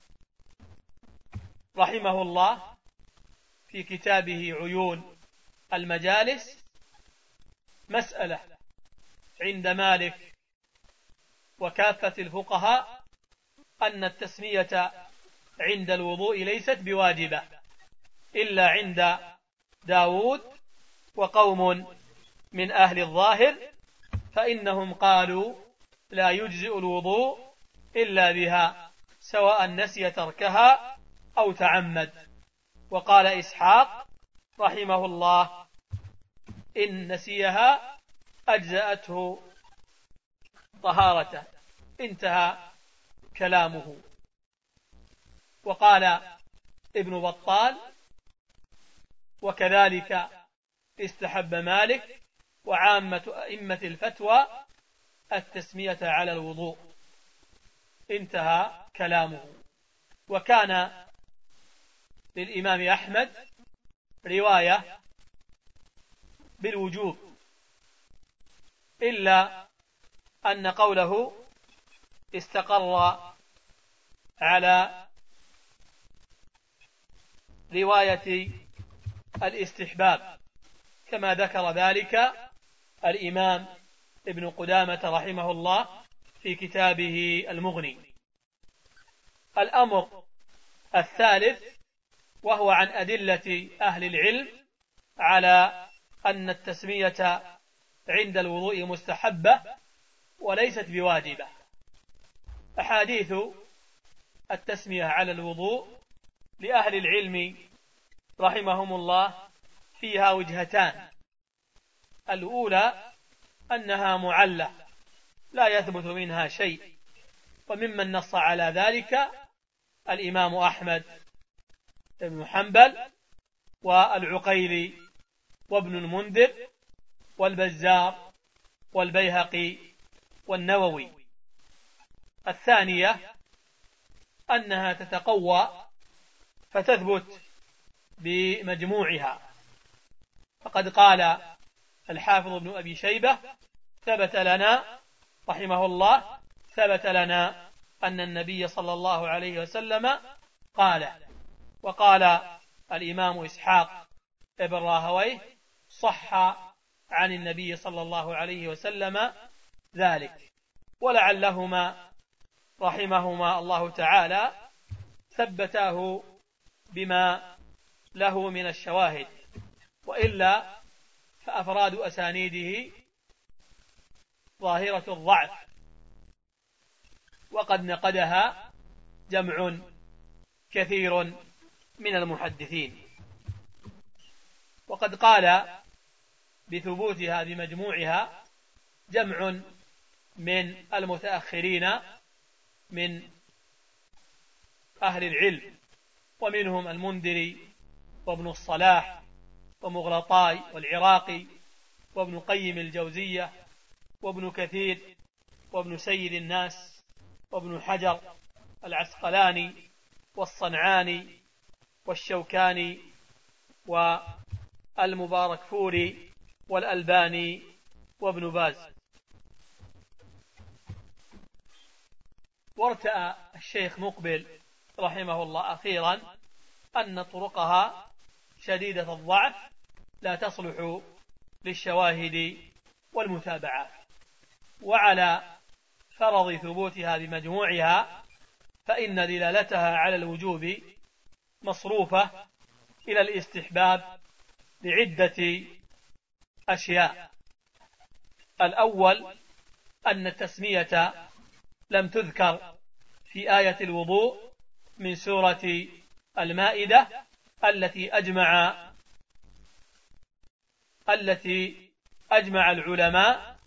رحمه الله في كتابه عيون المجالس: مسألة عند مالك وكافة الفقهاء أن التسمية عند الوضوء ليست بواجبة إلا عند داود وقوم من أهل الظاهر، فإنهم قالوا لا يجزئ الوضوء إلا بها سواء نسي تركها أو تعمد. وقال إسحاق رحمه الله: إن نسيها أجزأته طهارته. انتهى كلامه. وقال ابن بطال: وكذلك استحب مالك وعامة أئمة الفتوى التسمية على الوضوء. انتهى كلامه. وكان للإمام أحمد رواية بالوجوب، إلا أن قوله استقر على رواية الاستحباب، كما ذكر ذلك الإمام ابن قدامة رحمه الله في كتابه المغني. الأمر الثالث، وهو عن أدلة أهل العلم على أن التسمية عند الوضوء مستحبة وليست بواجبة. أحاديث التسمية على الوضوء لأهل العلم رحمهم الله فيها وجهتان: الأولى أنها معلة لا يثبت منها شيء، وممن نص على ذلك الإمام أحمد بن حنبل والعقيلي وابن المنذر والبزار والبيهقي والنووي. الثانية أنها تتقوى فتثبت بمجموعها، فقد قال الحافظ ابن أبي شيبة ثبت لنا رحمه الله: ثبت لنا أن النبي صلى الله عليه وسلم قال. وقال الإمام إسحاق ابن راهويه: صح عن النبي صلى الله عليه وسلم ذلك. ولعلهما رحمهما الله تعالى ثبتاه بما له من الشواهد، وإلا فأفراد أسانيده ظاهرة الضعف، وقد نقدها جمع كثير من المحدثين. وقد قال بثبوتها بمجموعها جمع من المتأخرين من أهل العلم، ومنهم المنذري وابن الصلاح ومغلطاي والعراقي وابن قيم الجوزية وابن كثير وابن سيد الناس وابن حجر العسقلاني والصنعاني والشوكاني والمباركفوري والألباني وابن باز. وارتأى الشيخ مقبل رحمه الله أخيرا أن طرقها شديدة الضعف لا تصلح للشواهد والمتابعات، وعلى فرض ثبوتها بمجموعها فإن دلالتها على الوجوب مصروفة إلى الاستحباب لعدة أشياء. الأول أن التسمية لم تذكر في آية الوضوء من سورة المائدة التي أجمع العلماء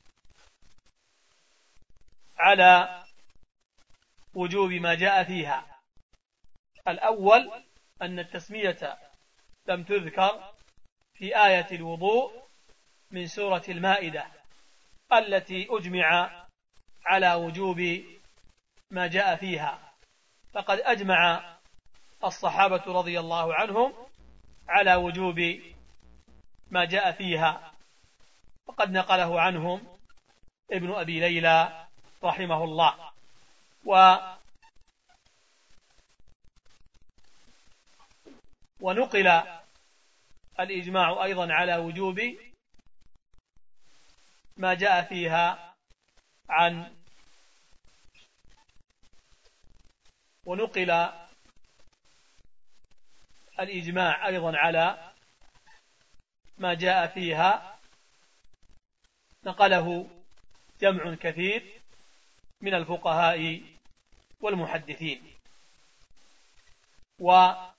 على وجوب ما جاء فيها. الأول أن التسمية لم تذكر في آية الوضوء من سورة المائدة التي أجمع على وجوب ما جاء فيها، فقد أجمع الصحابة رضي الله عنهم على وجوب ما جاء فيها، وقد نقله عنهم ابن أبي ليلى رحمه الله. ونقل الإجماع أيضا على وجوب ما جاء فيها ونقل الإجماع أيضا على ما جاء فيها نقله جمع كثير من الفقهاء والمحدثين. وقال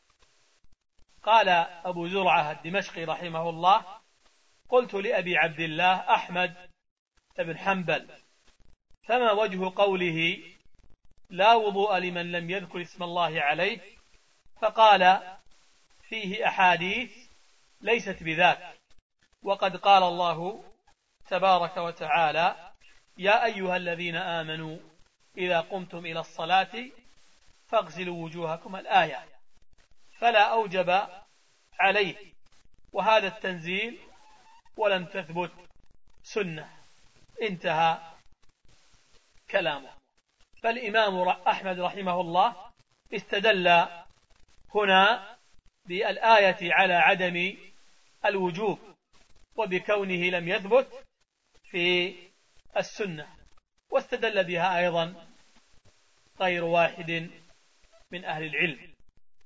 أبو زرعة الدمشقي رحمه الله: قلت لأبي عبد الله أحمد بن حنبل: فما وجه قوله لا وضوء لمن لم يذكر اسم الله عليه؟ فقال: فيه أحاديث ليست بذاك، وقد قال الله تبارك وتعالى: يا أيها الذين آمنوا إذا قمتم إلى الصلاة فاغسلوا وجوهكم، الآية، فلا أوجب عليه، وهذا التنزيل ولم تثبت سنة. انتهى كلامه. فالإمام أحمد رحمه الله استدل هنا بالآية على عدم الوجوب وبكونه لم يثبت في السنة، واستدل بها أيضا غير واحد من أهل العلم.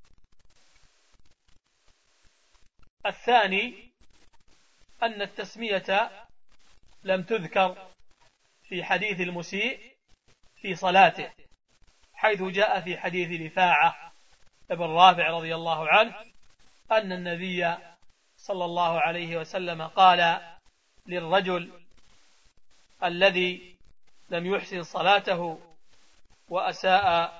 الثاني أن التسمية لم تذكر في حديث المسيء في صلاته، حيث جاء في حديث رفاعة بن رافع رضي الله عنه أن النبي صلى الله عليه وسلم قال للرجل الذي لم يحسن صلاته وأساء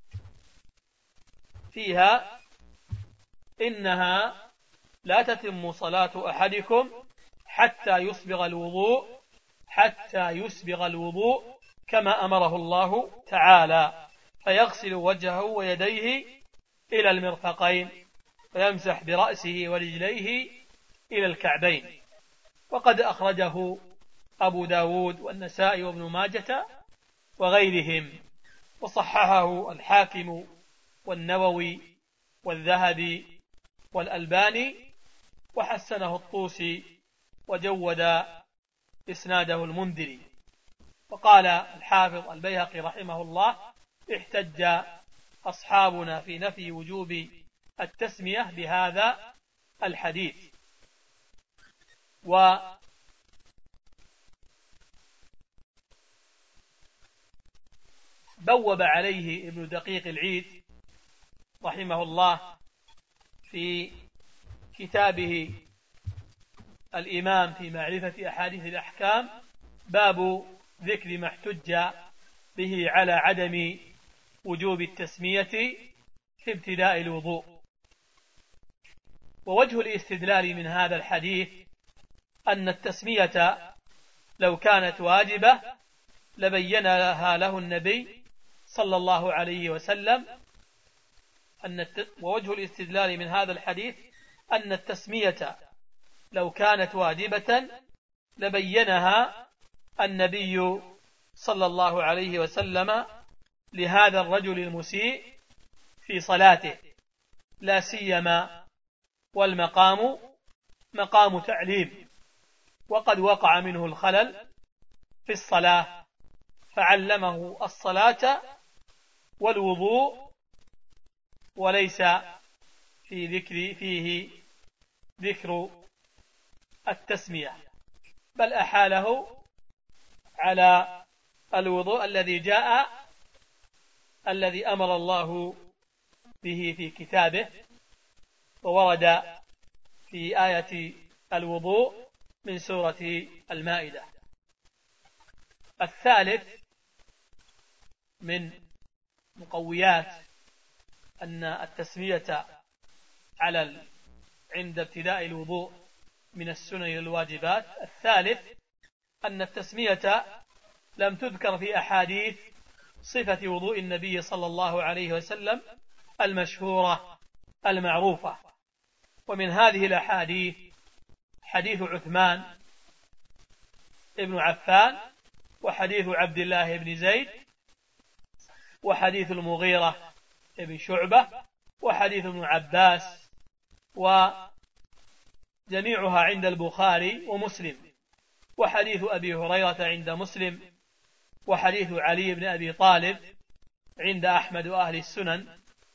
فيها: إنها لا تتم صلاة أحدكم حتى يسبغ الوضوء كما أمره الله تعالى، فيغسل وجهه ويديه إلى المرفقين ويمسح برأسه ورجليه إلى الكعبين. وقد أخرجه أبو داود والنسائي وابن ماجة وغيرهم، وصححه الحاكم والنووي والذهبي والألباني، وحسنه الطوسي وجود إسناده المنذري. وقال الحافظ البيهقي رحمه الله: احتج أصحابنا في نفي وجوب التسمية بهذا الحديث. وبوب عليه ابن دقيق العيد رحمه الله في كتابه الإمام في معرفة أحاديث الأحكام باب ذكر ما احتج به على عدم وجوب التسمية في ابتداء الوضوء. ووجه الاستدلال من هذا الحديث أن التسمية لو كانت واجبة لبينها له النبي صلى الله عليه وسلم. ووجه الاستدلال من هذا الحديث أن التسمية لو كانت واجبة لبينها النبي صلى الله عليه وسلم لهذا الرجل المسيء في صلاته، لا سيما والمقام مقام تعليم، وقد وقع منه الخلل في الصلاة فعلمه الصلاة والوضوء وليس فيه ذكر التسمية، بل أحاله على الوضوء الذي جاء الذي أمر الله به في كتابه، وورد في آية الوضوء من سورة المائدة. الثالث من مقويات أن التسمية عند ابتداء الوضوء من السنن الواجبات، الثالث أن التسمية لم تذكر في أحاديث صفة وضوء النبي صلى الله عليه وسلم المشهورة المعروفة. ومن هذه الأحاديث حديث عثمان ابن عفان، وحديث عبد الله بن زيد، وحديث المغيرة ابن شعبة، وحديث ابن عباس، وجميعها عند البخاري ومسلم، وحديث أبي هريرة عند مسلم، وحديث علي بن أبي طالب عند أحمد وأهل السنن.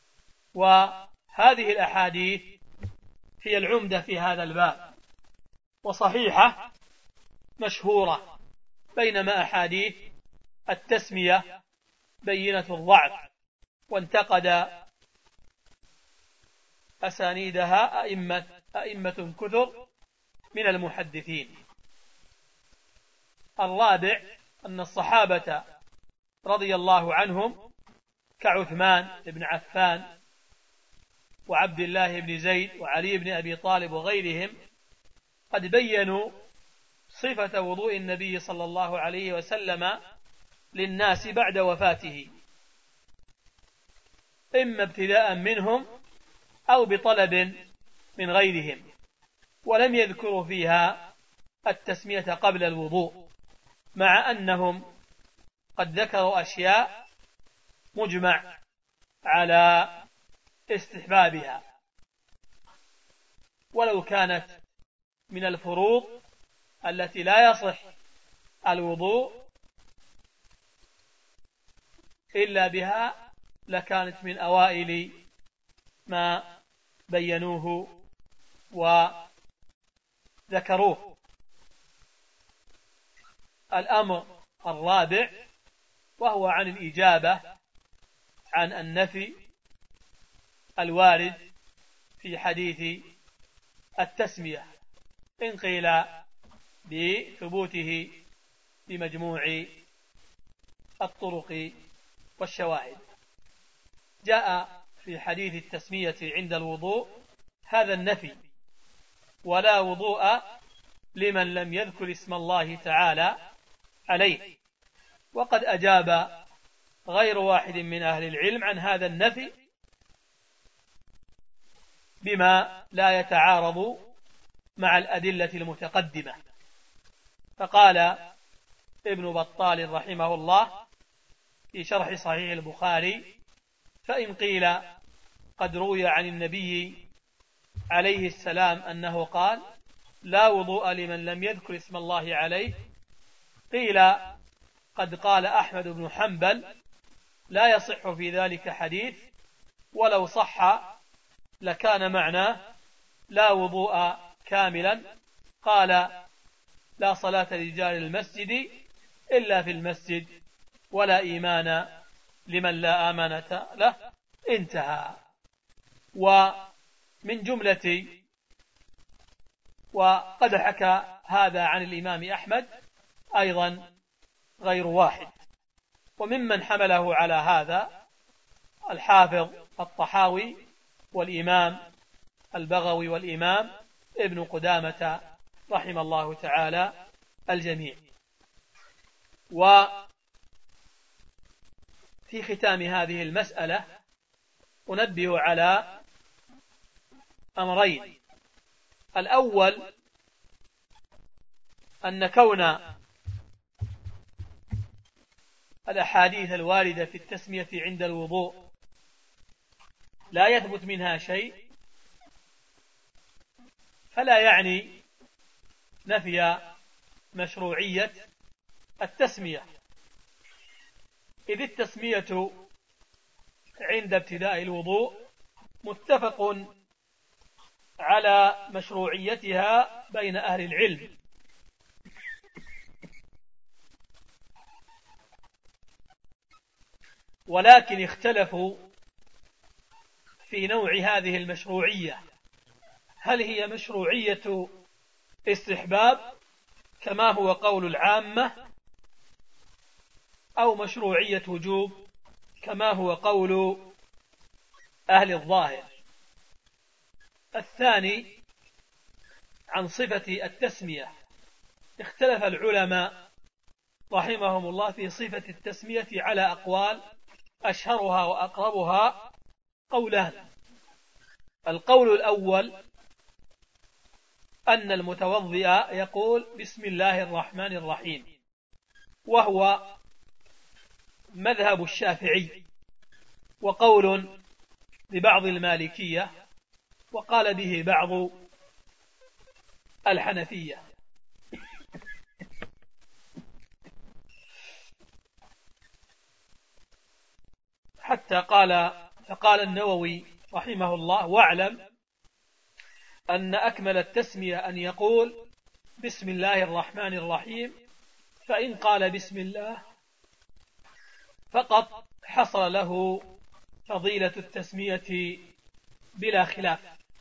وهذه الأحاديث هي العمدة في هذا الباب، وصحيحة مشهورة، بينما أحاديث التسمية بينة الضعف، وانتقد أسانيدها أئمة كثر من المحدثين. الرابع أن الصحابة رضي الله عنهم كعثمان بن عفان وعبد الله بن زيد وعلي بن أبي طالب وغيرهم قد بيّنوا صفة وضوء النبي صلى الله عليه وسلم للناس بعد وفاته، إما ابتداء منهم أو بطلب من غيرهم، ولم يذكروا فيها التسمية قبل الوضوء، مع أنهم قد ذكروا أشياء مجمع على استحبابها، ولو كانت من الفروض التي لا يصح الوضوء إلا بها لكانت من أوائل ما بينوه وذكروه. الأمر الرابع وهو عن الإجابة عن النفي الوارد في حديث التسمية، إن قيل بثبوته بمجموع الطرق والشواهد. جاء في حديث التسمية عند الوضوء هذا النفي: ولا وضوء لمن لم يذكر اسم الله تعالى عليه. وقد أجاب غير واحد من أهل العلم عن هذا النفي بما لا يتعارض مع الأدلة المتقدمة. فقال ابن بطال رحمه الله في شرح صحيح البخاري: فإن قيل قد روي عن النبي عليه السلام أنه قال: لا وضوء لمن لم يذكر اسم الله عليه، قيل قد قال أحمد بن حنبل: لا يصح في ذلك حديث، ولو صح لكان معناه لا وضوء كاملا. قال: لا صلاة لرجال المسجد إلا في المسجد، ولا إيمان لمن لا آمانة له. انتهى. ومن جملة وقد حكى هذا عن الإمام أحمد أيضا غير واحد، وممن حمله على هذا الحافظ الطحاوي والإمام البغوي والإمام ابن قدامة رحم الله تعالى الجميع. وفي ختام هذه المسألة أنبه على أمرين: الأول أن كون الأحاديث الواردة في التسمية عند الوضوء لا يثبت منها شيء، فلا يعني نفي مشروعية التسمية، إذ التسمية عند ابتداء الوضوء متفق على مشروعيتها بين أهل العلم، ولكن اختلفوا في نوع هذه المشروعية، هل هي مشروعية استحباب كما هو قول العامة، أو مشروعية وجوب كما هو قول أهل الظاهر. الثاني عن صفة التسمية، اختلف العلماء رحمهم الله في صفة التسمية على أقوال، أشهرها وأقربها قولان. القول الأول أن المتوضئ يقول بسم الله الرحمن الرحيم، وهو مذهب الشافعي وقول لبعض المالكية، وقال به بعض الحنفية. فقال النووي رحمه الله: واعلم أن أكمل التسمية أن يقول بسم الله الرحمن الرحيم، فإن قال بسم الله فقط حصل له فضيلة التسمية بلا خلاف.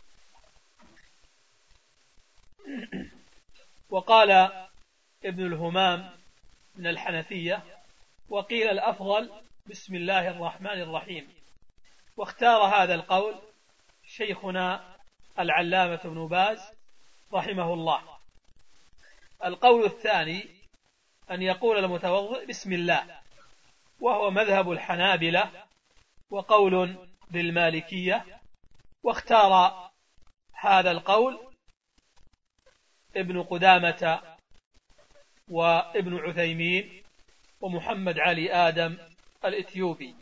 وقال ابن الهمام من الحنفية: وقيل الأفضل بسم الله الرحمن الرحيم. واختار هذا القول شيخنا العلامة ابن باز رحمه الله. القول الثاني أن يقول المتوضئ بسم الله، وهو مذهب الحنابلة وقول للمالكية، واختار هذا القول ابن قدامة وابن عثيمين ومحمد علي آدم الإثيوبي.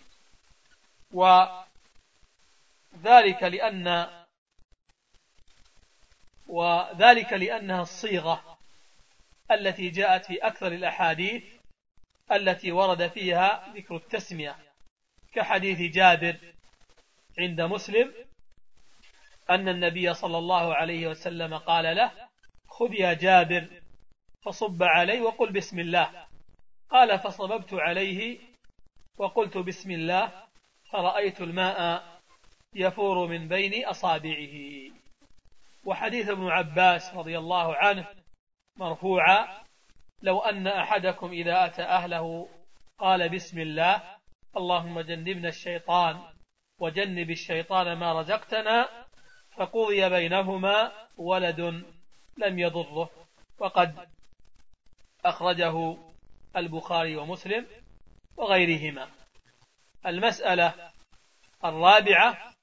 وذلك لأنها الصيغة التي جاءت في أكثر الأحاديث التي ورد فيها ذكر التسمية، كحديث جابر عند مسلم أن النبي صلى الله عليه وسلم قال له: خذ يا جابر فصب علي وقل بسم الله. قال: فصببت عليه وقلت بسم الله، فرأيت الماء يفور من بين أصابعه. وحديث ابن عباس رضي الله عنه مرفوعا: لو أن أحدكم إذا أتى أهله قال بسم الله اللهم جنبنا الشيطان وجنب الشيطان ما رزقتنا، فقضي بينهما ولد لم يضره. وقد أخرجه البخاري ومسلم وغيرهما. المسألة الرابعة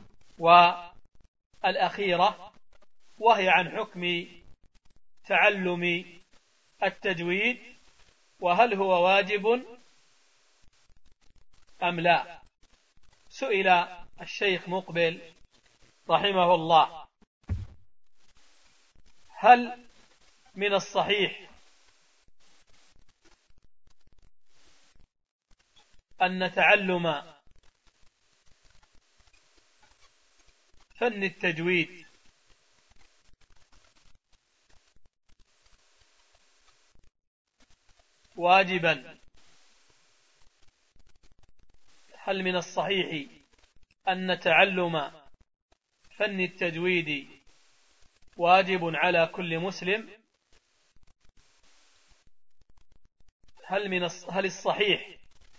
والأخيرة وهي عن حكم تعلم التجويد، وهل هو واجب أم لا. سئل الشيخ مقبل رحمه الله: هل من الصحيح أن تعلم فن التجويد واجبا؟ هل من الصحيح أن تعلم فن التجويد واجب على كل مسلم؟ هل الصحيح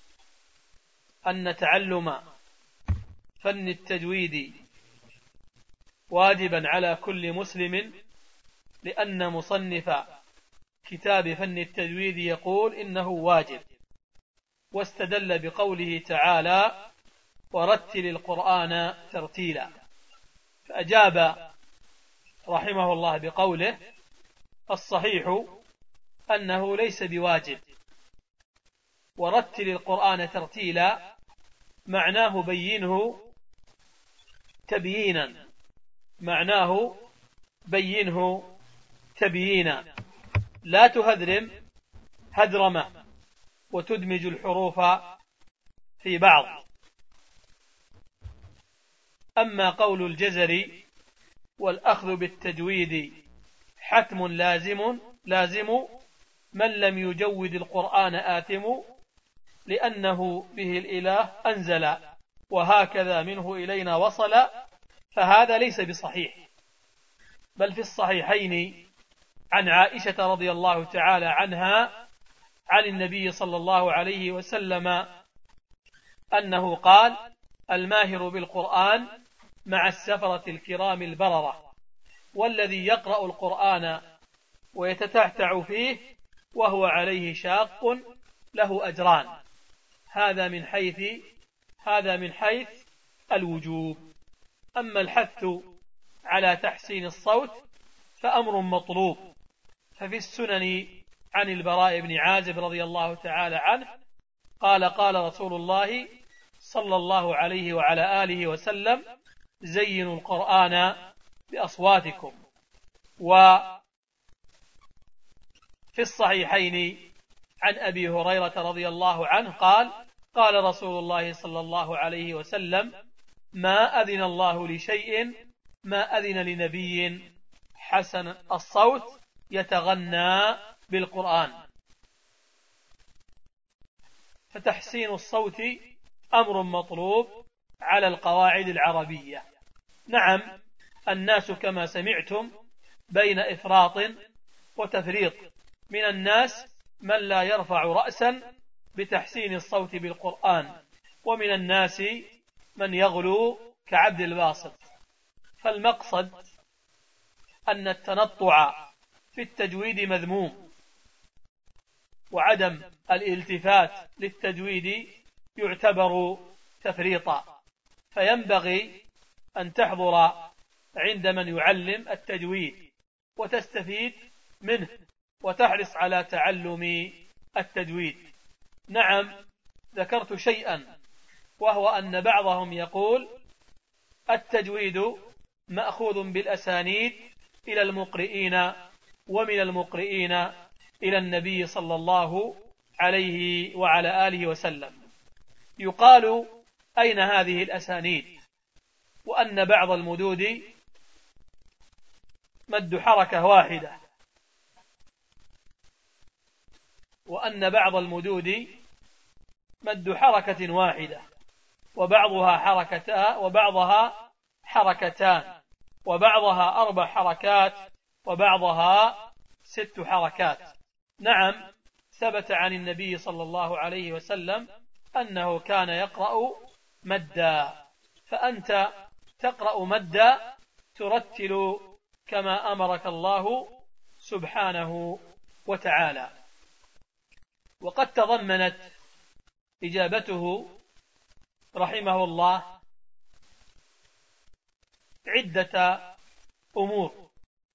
أن تعلم فن التجويد واجبا على كل مسلم؟ لأن مصنف كتاب فن التجويد يقول إنه واجب، واستدل بقوله تعالى: ورتل القرآن ترتيلا. فأجاب رحمه الله بقوله: الصحيح أنه ليس بواجب، ورتل القرآن ترتيلا معناه بينه تبيينا، معناه بينه تبيينا، لا تهذرم هدرمة وتدمج الحروف في بعض. أما قول الجزري والأخذ بالتجويد حتم لازم من لم يجود القرآن آثم، لأنه به الإله أنزل وهكذا منه إلينا وصل، فهذا ليس بصحيح. بل في الصحيحين عن عائشة رضي الله تعالى عنها عن النبي صلى الله عليه وسلم أنه قال: الماهر بالقرآن مع السفرة الكرام البررة، والذي يقرأ القرآن ويتتعتع فيه وهو عليه شاق له أجران. هذا من حيث الوجوب. أما الحث على تحسين الصوت فأمر مطلوب، ففي السنن عن البراء بن عازب رضي الله تعالى عنه قال: قال رسول الله صلى الله عليه وعلى آله وسلم: زينوا القرآن بأصواتكم. وفي الصحيحين عن أبي هريرة رضي الله عنه قال: قال رسول الله صلى الله عليه وسلم: ما أذن الله لشيء ما أذن لنبي حسن الصوت يتغنى بالقرآن. فتحسين الصوت أمر مطلوب على القواعد العربية. نعم، الناس كما سمعتم بين إفراط وتفريط، من الناس من لا يرفع رأسا بتحسين الصوت بالقرآن، ومن الناس من يغلو كعبد الباسط. فالمقصد أن التنطع في التجويد مذموم، وعدم الالتفات للتجويد يعتبر تفريطا. فينبغي أن تحضر عند من يعلم التجويد وتستفيد منه وتحرص على تعلم التجويد. نعم، ذكرت شيئا، وهو أن بعضهم يقول التجويد مأخوذ بالأسانيد إلى المقرئين، ومن المقرئين إلى النبي صلى الله عليه وعلى آله وسلم. يقال: أين هذه الأسانيد؟ وأن بعض المدود مد حركة واحدة، وأن بعض المدود مد حركة واحدة، وبعضها حركتان، وبعضها 4 حركات، وبعضها 6 حركات. نعم، ثبت عن النبي صلى الله عليه وسلم أنه كان يقرأ مدا، فأنت تقرأ مدا ترتل كما أمرك الله سبحانه وتعالى. وقد تضمنت إجابته رحمه الله عدة أمور.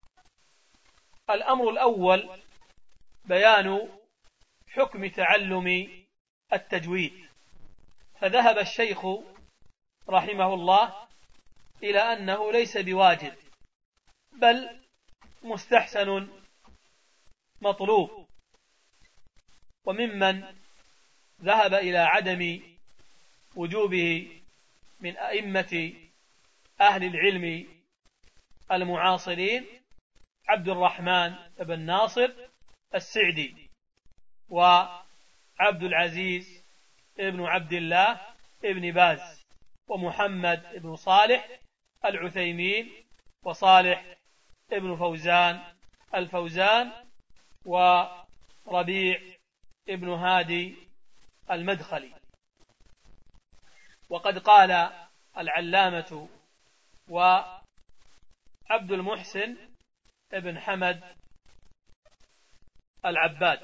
الأمر الأول بيان حكم تعلم التجويد. فذهب الشيخ رحمه الله إلى أنه ليس بواجب، بل مستحسن مطلوب. وممن ذهب إلى عدم وجوبه من أئمة أهل العلم المعاصرين عبد الرحمن بن ناصر السعدي، وعبد العزيز ابن عبد الله ابن باز، ومحمد ابن صالح العثيمين، وصالح ابن فوزان الفوزان، وربيع ابن هادي المدخلي. وقد قال العلامة وعبد المحسن ابن حمد العباد: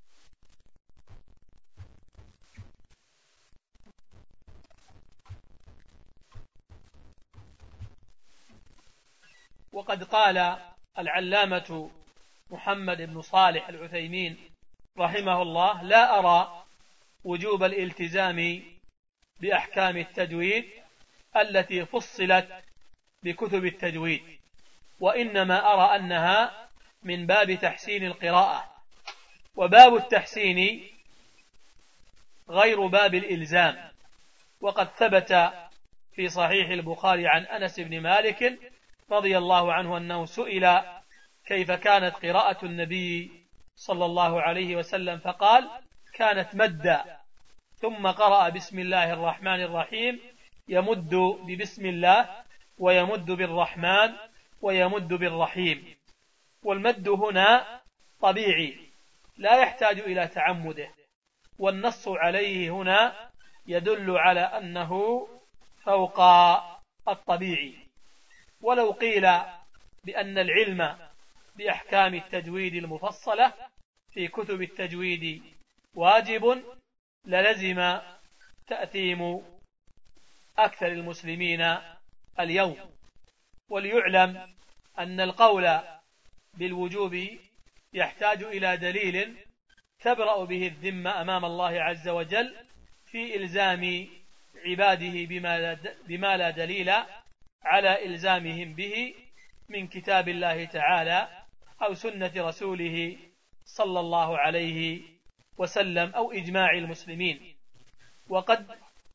وقد قال العلامة محمد بن صالح العثيمين رحمه الله: لا أرى وجوب الالتزام بأحكام التجويد التي فصلت بكتب التجويد، وإنما أرى أنها من باب تحسين القراءة، وباب التحسين غير باب الإلزام. وقد ثبت في صحيح البخاري عن أنس بن مالك رضي الله عنه أنه سئل كيف كانت قراءة النبي صلى الله عليه وسلم، فقال: كانت مدا، ثم قرأ بسم الله الرحمن الرحيم يمد ببسم الله ويمد بالرحمن ويمد بالرحيم. والمد هنا طبيعي لا يحتاج إلى تعمده، والنص عليه هنا يدل على أنه فوق الطبيعي. ولو قيل بأن العلم بأحكام التجويد المفصلة في كتب التجويد واجب للزم تأثيم أكثر المسلمين اليوم. وليعلم أن القول بالوجوب يحتاج إلى دليل تبرأ به الذمة أمام الله عز وجل في إلزام عباده بما لا دليل على إلزامهم به من كتاب الله تعالى أو سنة رسوله صلى الله عليه وسلم أو إجماع المسلمين. وقد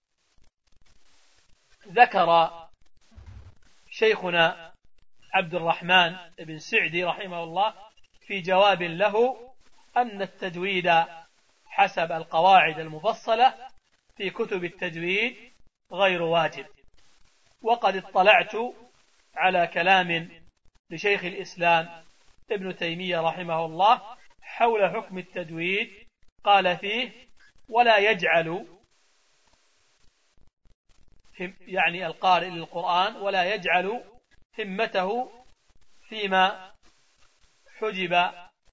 ذكر شيخنا عبد الرحمن بن سعدي رحمه الله في جواب له أن التجويد حسب القواعد المفصلة في كتب التجويد غير واجب. وقد اطلعت على كلام لشيخ الإسلام ابن تيمية رحمه الله حول حكم التجويد، قال فيه: ولا يجعل، يعني القارئ للقرآن، ولا يجعل همته فيما حجب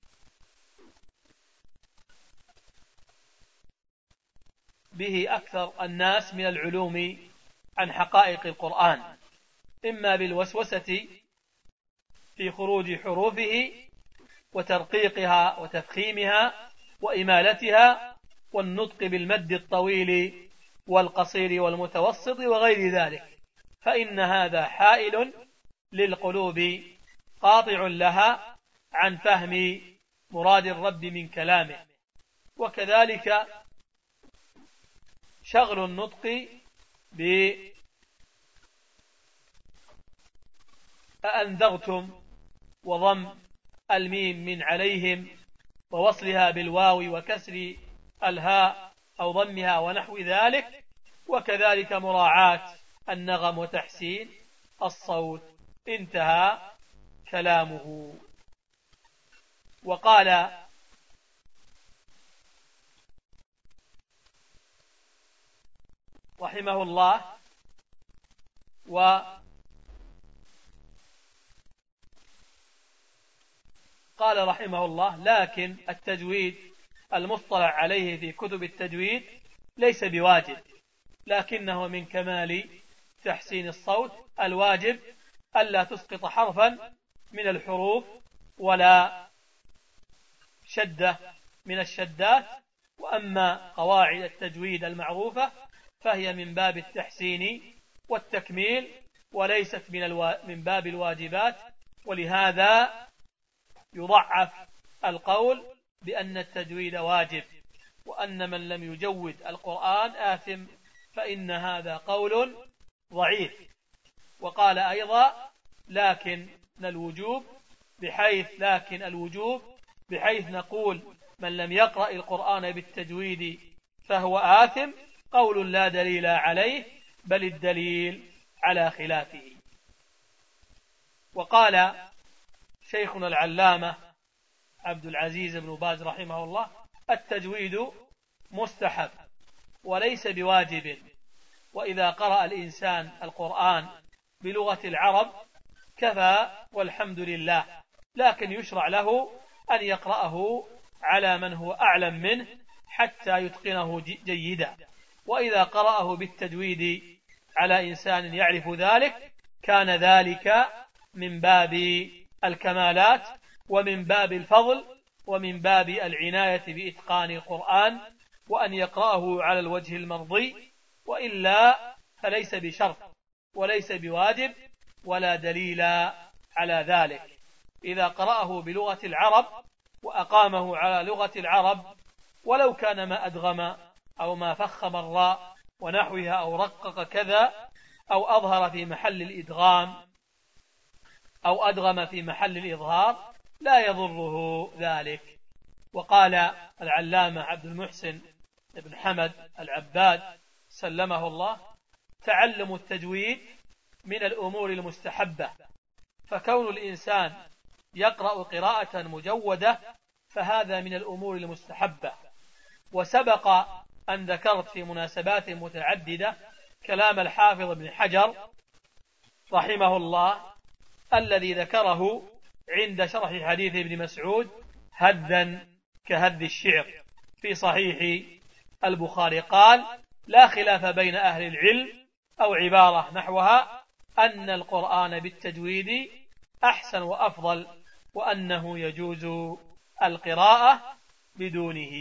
به أكثر الناس من العلوم عن حقائق القرآن، إما بالوسوسة في خروج حروفه وترقيقها وتفخيمها وإمالتها والنطق بالمد الطويل والقصير والمتوسط وغير ذلك، فإن هذا حائل للقلوب قاطع لها عن فهم مراد الرب من كلامه. وكذلك شغل النطق بأنذرتم وضم الميم من عليهم ووصلها بالواو وكسر الهاء أو ضمها ونحو ذلك، وكذلك مراعاة النغم وتحسين الصوت. انتهى كلامه. وقال رحمه الله: قال رحمه الله: لكن التجويد المصطلح عليه في كتب التجويد ليس بواجب، لكنه من كمال تحسين الصوت. الواجب ألا تسقط حرفا من الحروف ولا شدة من الشدات. وأما قواعد التجويد المعروفة فهي من باب التحسين والتكميل وليست من باب الواجبات. ولهذا يضعف القول بأن التجويد واجب، وأن من لم يجود القرآن آثم، فإن هذا قول ضعيف. وقال أيضا: لكن الوجوب بحيث نقول من لم يقرأ القرآن بالتجويد فهو آثم، قول لا دليل عليه، بل الدليل على خلافه. وقال شيخنا العلامة عبد العزيز بن باز رحمه الله: التجويد مستحب وليس بواجب، وإذا قرأ الإنسان القرآن بلغة العرب كفى والحمد لله، لكن يشرع له أن يقرأه على من هو أعلم منه حتى يتقنه جيدا. وإذا قرأه بالتجويد على إنسان يعرف ذلك كان ذلك من باب الكمالات ومن باب الفضل ومن باب العناية بإتقان القرآن وأن يقرأه على الوجه المرضي، وإلا فليس بشرط وليس بواجب ولا دليل على ذلك. إذا قرأه بلغة العرب وأقامه على لغة العرب ولو كان ما أدغم أو ما فخم الراء ونحوها أو رقق كذا أو أظهر في محل الإدغام أو أدغم في محل الإظهار لا يضره ذلك. وقال العلامة عبد المحسن بن حمد العباد سلمه الله: تعلم التجويد من الأمور المستحبة، فكون الإنسان يقرأ قراءة مجودة فهذا من الأمور المستحبة. وسبق أن ذكرت في مناسبات متعددة كلام الحافظ ابن حجر رحمه الله الذي ذكره عند شرح حديث ابن مسعود هذا كهذ الشعر في صحيح البخاري، قال: لا خلاف بين أهل العلم، أو عبارة نحوها، أن القرآن بالتجويد أحسن وأفضل، وأنه يجوز القراءة بدونه.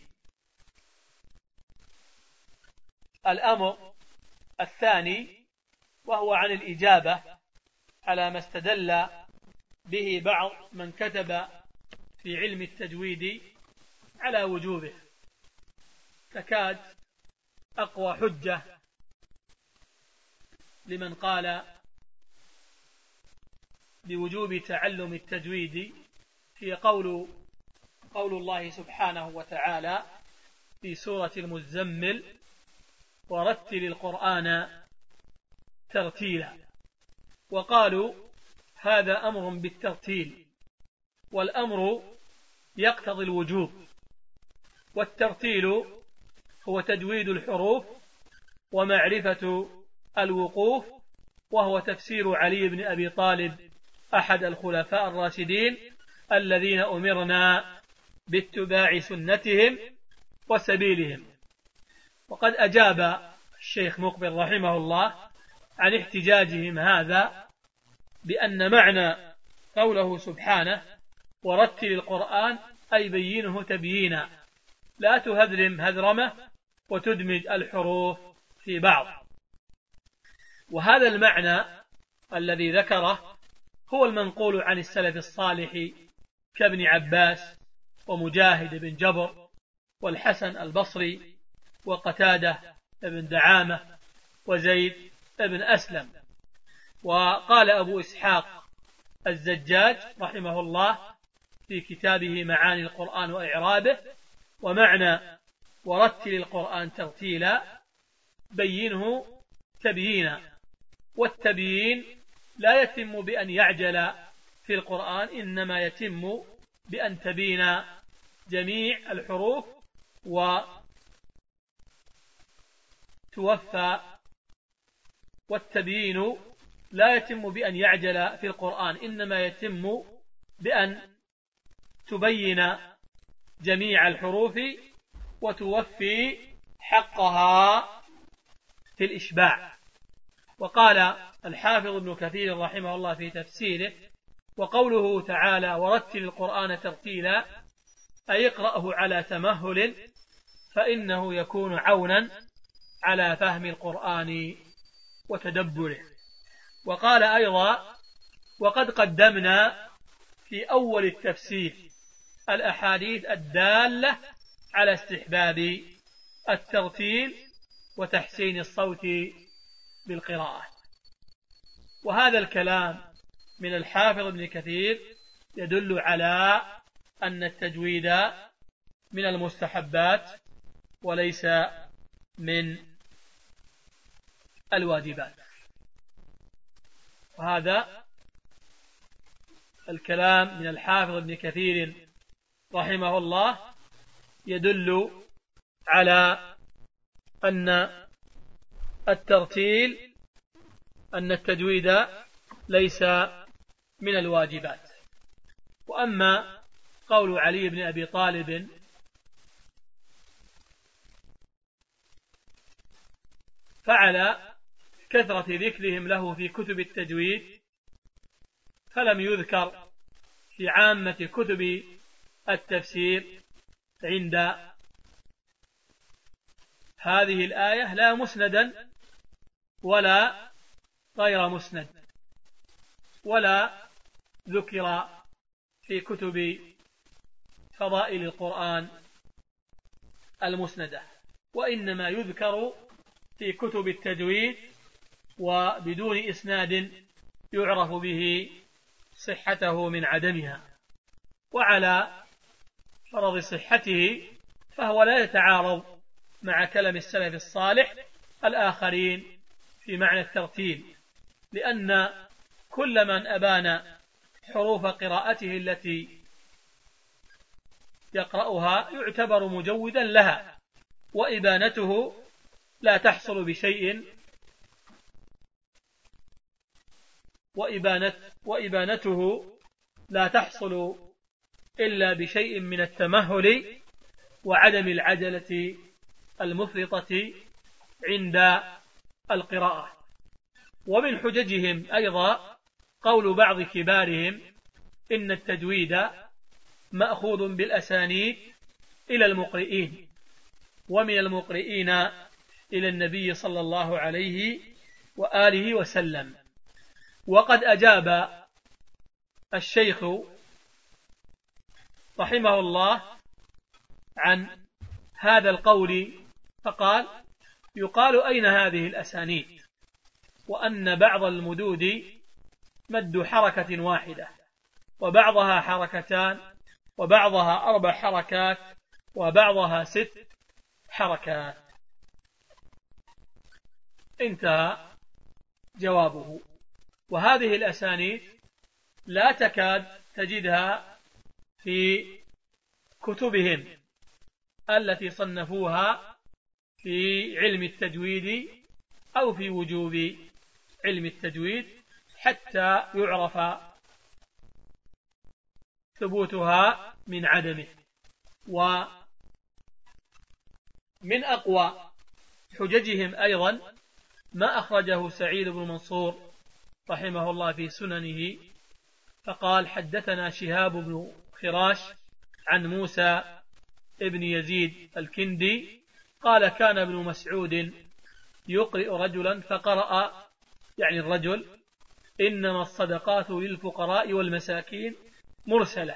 الأمر الثاني وهو عن الإجابة على ما استدل به بعض من كتب في علم التجويد على وجوبه. تكاد أقوى حجة لمن قال بوجوب تعلم التجويد هي قول الله سبحانه وتعالى في سورة المزمل: ورتل القرآن ترتيلا. وقالوا هذا أمر بالترتيل، والأمر يقتضي الوجوب، والترتيل هو تجويد الحروف ومعرفة الوقوف، وهو تفسير علي بن أبي طالب أحد الخلفاء الراشدين الذين أمرنا باتباع سنتهم وسبيلهم. وقد أجاب الشيخ مقبل رحمه الله عن احتجاجهم هذا بأن معنى قوله سبحانه: ورتل القرآن أي بينه تبيينا، لا تهذرم هذرمه وتدمج الحروف في بعض. وهذا المعنى الذي ذكره هو المنقول عن السلف الصالح كابن عباس ومجاهد بن جبر والحسن البصري وقتادة بن دعامة وزيد بن أسلم. وقال أبو إسحاق الزجاج رحمه الله في كتابه معاني القرآن وإعرابه: ومعنى ورتل القرآن ترتيلا بينه تبيينا، والتبيين لا يتم بأن يعجل في القرآن، إنما يتم بأن تبين جميع الحروف وتوفى. والتبيين لا يتم بأن يعجل في القرآن، إنما يتم بأن تبين جميع الحروف وتوفي حقها في الإشباع. وقال الحافظ ابن كثير رحمه الله في تفسيره: وقوله تعالى ورتل القرآن ترتيلا أي اقرأه على تمهل، فإنه يكون عونا على فهم القرآن وتدبره. وقال أيضا: وقد قدمنا في أول التفسير الأحاديث الدالة على استحباب الترتيل وتحسين الصوت بالقراءة. وهذا الكلام من الحافظ ابن كثير يدل على أن التجويد من المستحبات وليس من الواجبات. وهذا الكلام من الحافظ ابن كثير رحمه الله يدل على أن التجويد ليس من الواجبات. وأما قول علي بن أبي طالب فعلى كثرة ذكرهم له في كتب التجويد، فلم يذكر في عامة كتب التفسير عند هذه الآية لا مسندا ولا غير مسند، ولا ذكر في كتب فضائل القرآن المسندة، وإنما يذكر في كتب التجويد وبدون إسناد يعرف به صحته من عدمها. وعلى فرض صحته فهو لا يتعارض مع كلام السلف الصالح الآخرين في معنى الترتيل، لأن كل من أبان حروف قراءته التي يقرأها يعتبر مجودا لها، وإبانته لا تحصل بشيء، وإبانته لا تحصل إلا بشيء من التمهل وعدم العجلة المفرطة عند القراءة. ومن حججهم أيضا قول بعض كبارهم إن التجويد مأخوذ بالأسانيد إلى المقرئين، ومن المقرئين إلى النبي صلى الله عليه وآله وسلم. وقد أجاب الشيخ رحمه الله عن هذا القول فقال: يقال أين هذه الأسانيد؟ وأن بعض المدود مد حركة واحدة، وبعضها حركتان، وبعضها 4 حركات، وبعضها 6 حركات. انتهى جوابه. وهذه الأسانيد لا تكاد تجدها في كتبهم التي صنفوها في علم التجويد أو في وجوب علم التجويد حتى يعرف ثبوتها من عدمه. ومن أقوى حججهم أيضا ما أخرجه سعيد بن منصور رحمه الله في سننه، فقال: حدثنا شهاب بن خراش عن موسى ابن يزيد الكندي قال: كان ابن مسعود يقرئ رجلا فقرأ، يعني الرجل: إنما الصدقات للفقراء والمساكين مرسلة.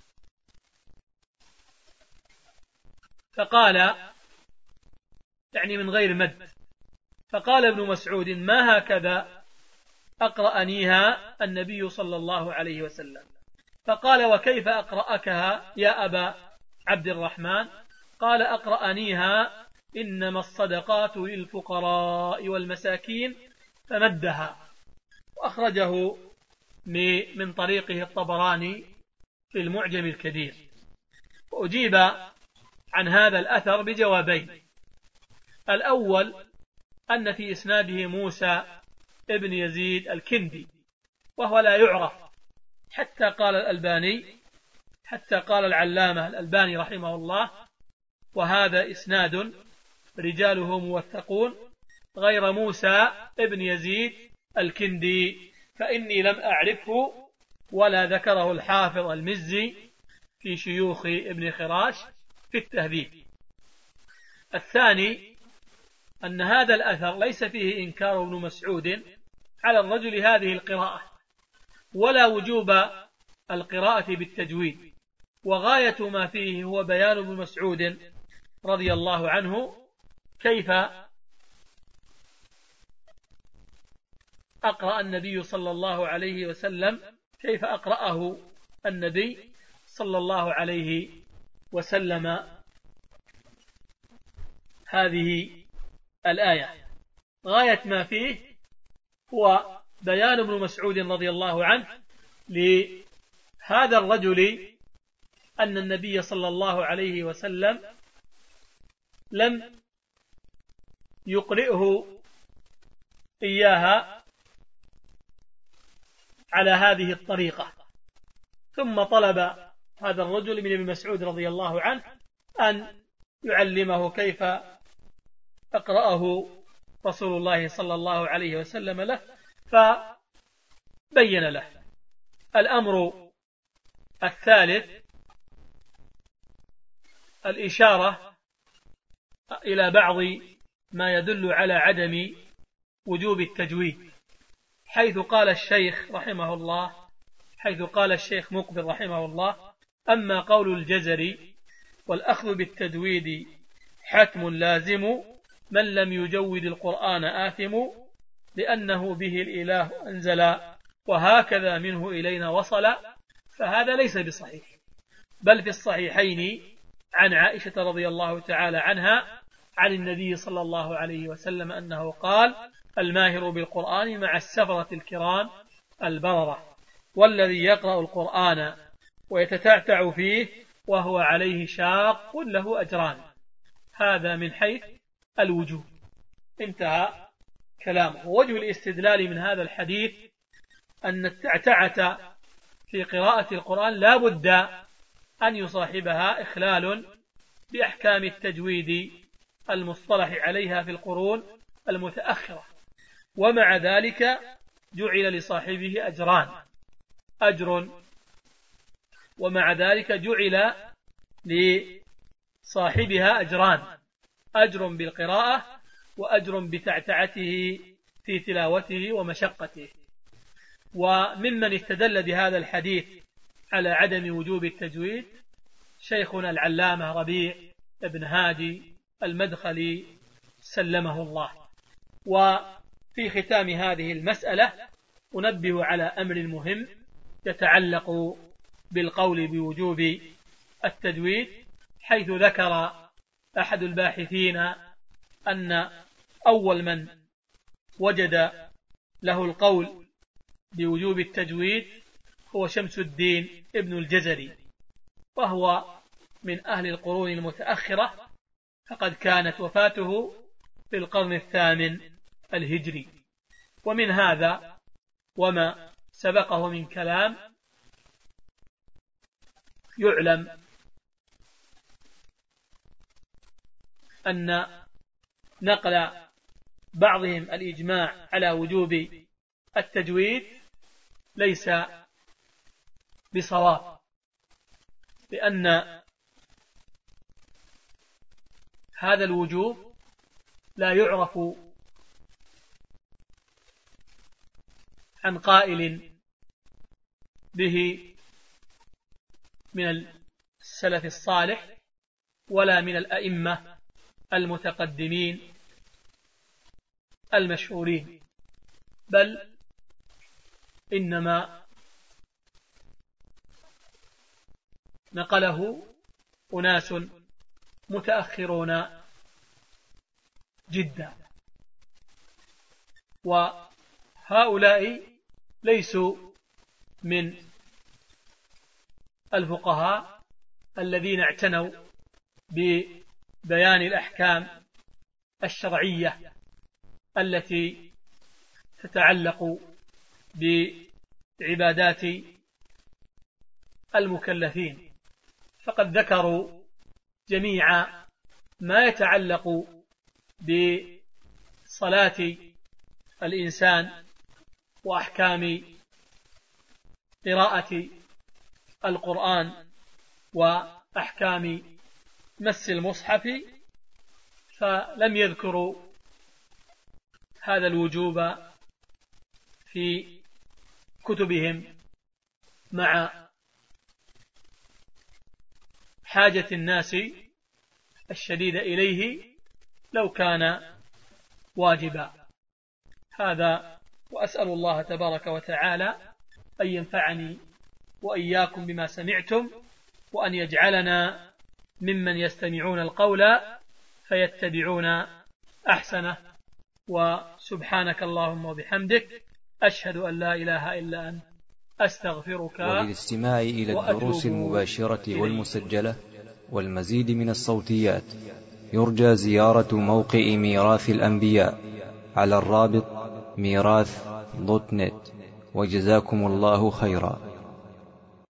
فقال، يعني من غير مد، فقال ابن مسعود: ما هكذا أقرأنيها النبي صلى الله عليه وسلم. فقال: وكيف أقرأكها يا أبا عبد الرحمن؟ قال: أقرأنيها إنما الصدقات للفقراء والمساكين، فمدها. وأخرجه من طريقه الطبراني في المعجم الكبير. وأجيب عن هذا الأثر بجوابين: الأول أن في إسناده موسى ابن يزيد الكندي، وهو لا يعرف، حتى قال العلامة الألباني رحمه الله: وهذا إسناد رجاله موثقون غير موسى ابن يزيد الكندي، فإني لم أعرفه ولا ذكره الحافظ المزي في شيوخ ابن خراش في التهذيب. الثاني أن هذا الأثر ليس فيه إنكار ابن مسعود على الرجل هذه القراءة، ولا وجوب القراءة بالتجويد، وغاية ما فيه هو بيان ابن مسعود رضي الله عنه كيف أقرأ النبي صلى الله عليه وسلم، كيف أقرأه النبي صلى الله عليه وسلم هذه الآية. غاية ما فيه هو بيان ابن مسعود رضي الله عنه لهذا الرجل أن النبي صلى الله عليه وسلم لم يقرئه إياها على هذه الطريقة. ثم طلب هذا الرجل من ابن مسعود رضي الله عنه أن يعلمه كيف أقرأه رسول الله صلى الله عليه وسلم له، فبين له. الأمر الثالث الإشارة إلى بعض ما يدل على عدم وجوب التجويد، حيث قال الشيخ مقبل رحمه الله: أما قول الجزري والأخذ بالتجويد حتم لازم، من لم يجود القرآن آثم، لأنه به الإله أنزل وهكذا منه إلينا وصل، فهذا ليس بصحيح، بل في الصحيحين عن عائشة رضي الله تعالى عنها عن النبي صلى الله عليه وسلم أنه قال: الماهر بالقرآن مع السفرة الكرام البررة، والذي يقرأ القرآن ويتتعتع فيه وهو عليه شاق له أجران. هذا من حيث الوجوب. انتهى كلامه. ووجه الاستدلال من هذا الحديث أن التعتعة في قراءة القرآن لا بد أن يصاحبها إخلال بأحكام التجويد المصطلح عليها في القرون المتأخرة، ومع ذلك جعل لصاحبه أجران، أجر، ومع ذلك جعل لصاحبها أجران، أجر بالقراءة وأجر بتعتعته في تلاوته ومشقته. وممن استدل بهذا الحديث على عدم وجوب التجويد شيخنا العلامة ربيع بن هادي المدخلي سلمه الله. وفي ختام هذه المسألة أنبه على أمر مهم يتعلق بالقول بوجوب التجويد، حيث ذكر أحد الباحثين أن أول من وجد له القول بوجوب التجويد هو شمس الدين ابن الجزري، وهو من أهل القرون المتأخرة، فقد كانت وفاته في القرن الثامن الهجري. ومن هذا وما سبقه من كلام يعلم أن نقل بعضهم الإجماع على وجوب التجويد ليس بصواب، لأن هذا الوجوب لا يعرف عن قائل به من السلف الصالح ولا من الأئمة المتقدمين المشهورين، بل إنما نقله أناس متأخرون جدا، وهؤلاء ليسوا من الفقهاء الذين اعتنوا ببيان الأحكام الشرعية التي تتعلق بعبادات المكلفين، فقد ذكروا جميع ما يتعلق بصلاة الإنسان وأحكام قراءة القرآن وأحكام مس المصحف، فلم يذكروا هذا الوجوب في كتبهم مع حاجة الناس الشديدة إليه لو كان واجبا. هذا، وأسأل الله تبارك وتعالى أن ينفعني وإياكم بما سمعتم، وأن يجعلنا ممن يستمعون القول فيتبعون أحسنه. وسبحانك اللهم وبحمدك، أشهد أن لا إله إلا أنت، أستغفرك. وللاستماع إلى الدروس المباشرة والمسجلة والمزيد من الصوتيات يرجى زيارة موقع ميراث الأنبياء على الرابط ميراث.net. وجزاكم الله خيرا.